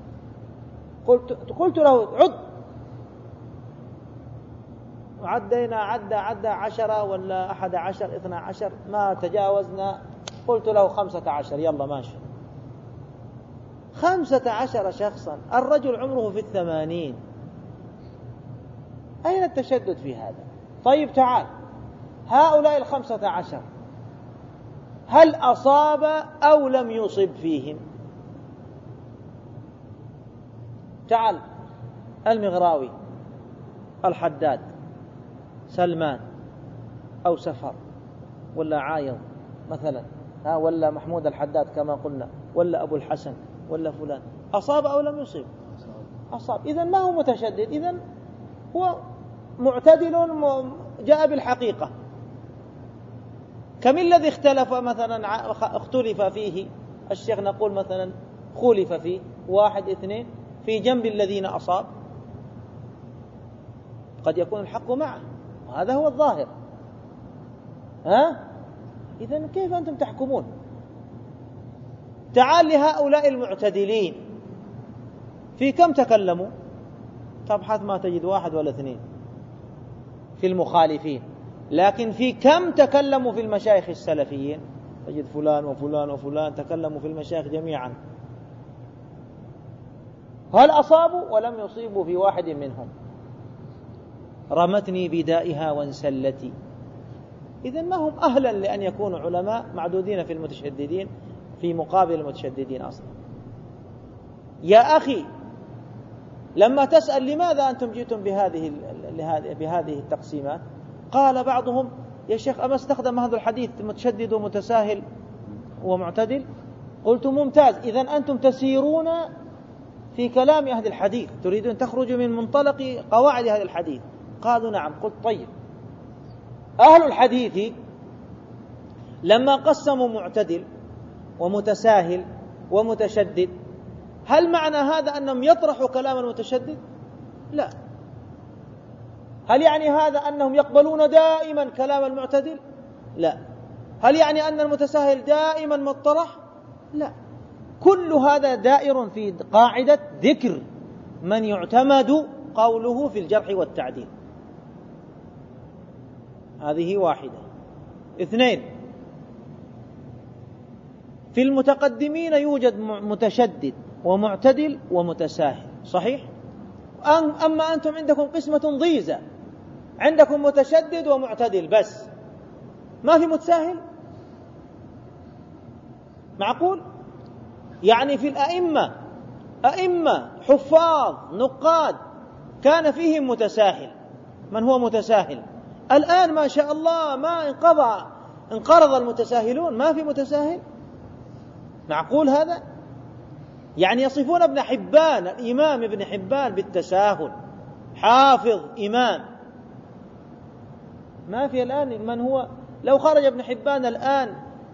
قلت له عد، عدينا عدى 10 ولا 11 12 ما تجاوزنا. قلت له 15 يلا ماشي. 15 شخصا، الرجل عمره في 80، أين التشدد في هذا؟ طيب تعال، هؤلاء 15 هل أصاب أو لم يصب فيهم؟ تعال المغراوي، الحداد، سلمان أو سفر ولا عايض مثلا، ولا محمود الحداد كما قلنا، ولا أبو الحسن ولا فلان، أصاب أو لم يصب؟ أصاب. إذن ما هو متشدد، إذن هو معتدل جاء بالحقيقة. كم الذي اختلف مثلا اختلف فيه الشيخ، نقول مثلا خلف فيه 1 2 في جنب الذين أصاب، قد يكون الحق معه وهذا هو الظاهر. إذن كيف أنتم تحكمون؟ تعال لهؤلاء المعتدلين في كم تكلموا؟ تبحث ما تجد 1 ولا 2 في المخالفين، لكن في كم تكلموا في المشايخ السلفيين؟ تجد فلان وفلان وفلان تكلموا في المشايخ جميعا. هل أصابوا ولم يصيبوا في واحد منهم؟ رمتني بدائها وانسلتي. إذن ما هم أهلا لأن يكونوا علماء معدودين في المتشددين في مقابل المتشددين أصلا. يا أخي لما تسأل لماذا أنتم جئتم بهذه التقسيمات، قال بعضهم يا شيخ أما استخدم هذا الحديث متشدد ومتساهل ومعتدل. قلت ممتاز، إذن أنتم تسيرون في كلام أهل الحديث، تريدون تخرجوا من منطلق قواعد هذا الحديث. قالوا نعم. قلت طيب، أهل الحديث لما قسموا معتدل ومتساهل ومتشدد، هل معنى هذا أنهم يطرحوا كلام المتشدد؟ لا. هل يعني هذا أنهم يقبلون دائما كلام المعتدل؟ لا. هل يعني أن المتساهل دائما مطرح؟ لا. كل هذا دائر في قاعدة ذكر من يعتمد قوله في الجرح والتعديل. هذه 1. 2، في المتقدمين يوجد متشدد ومعتدل ومتساهل، صحيح؟ أما أنتم عندكم قسمة ضيزة، عندكم متشدد ومعتدل بس، ما في متساهل. معقول؟ يعني في الأئمة أئمة حفاظ نقاد كان فيهم متساهل. من هو متساهل؟ الآن ما شاء الله ما انقرض المتساهلون، ما في متساهل. معقول هذا؟ يعني يصفون ابن حبان الإمام ابن حبان بالتساهل، حافظ إمام. ما في الآن من هو، لو خرج ابن حبان الآن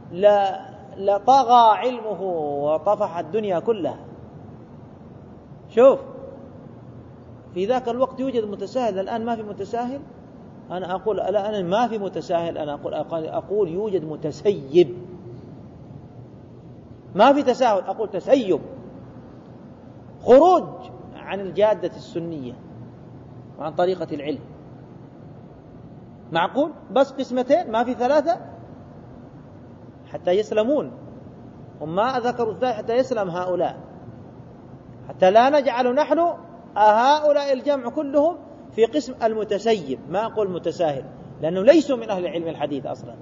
لطغى علمه وطفح الدنيا كلها. شوف، في ذاك الوقت يوجد متساهل، الآن ما في متساهل. أنا أقول الآن ما في متساهل، أنا أقول يوجد متسيب. ما في تساهل، أقول تسيب، خروج عن الجادة السنية وعن طريقة العلم. معقول؟ بس قسمتين، ما في 3 حتى يسلمون. هم ما ذكروا الثالث حتى يسلم هؤلاء، حتى لا نجعل نحن هؤلاء الجمع كلهم في قسم المتسيب. ما أقول متساهل لأنه ليسوا من أهل علم الحديث أصلا.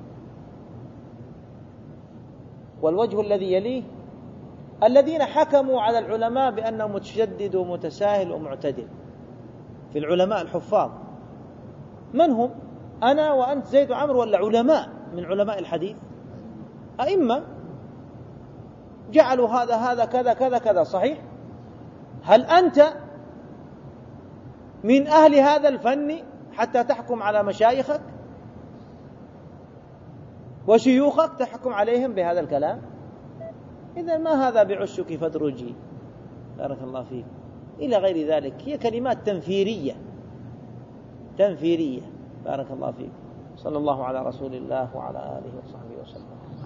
والوجه الذي يليه الذين حكموا على العلماء بأنه متشدد ومتساهل ومعتدل في العلماء الحفاظ، من هم؟ أنا وأنت زيد وعمر، ولا علماء من علماء الحديث؟ أئمة جعلوا هذا كذا كذا كذا، صحيح؟ هل أنت من أهل هذا الفن حتى تحكم على مشايخك وشيوخك، تحكم عليهم بهذا الكلام؟ إذا ما هذا بعشك فادرجي، بارك الله فيك، إلى غير ذلك. هي كلمات تنفيرية. بارك الله فيك. صلى الله على رسول الله وعلى آله وصحبه وسلم.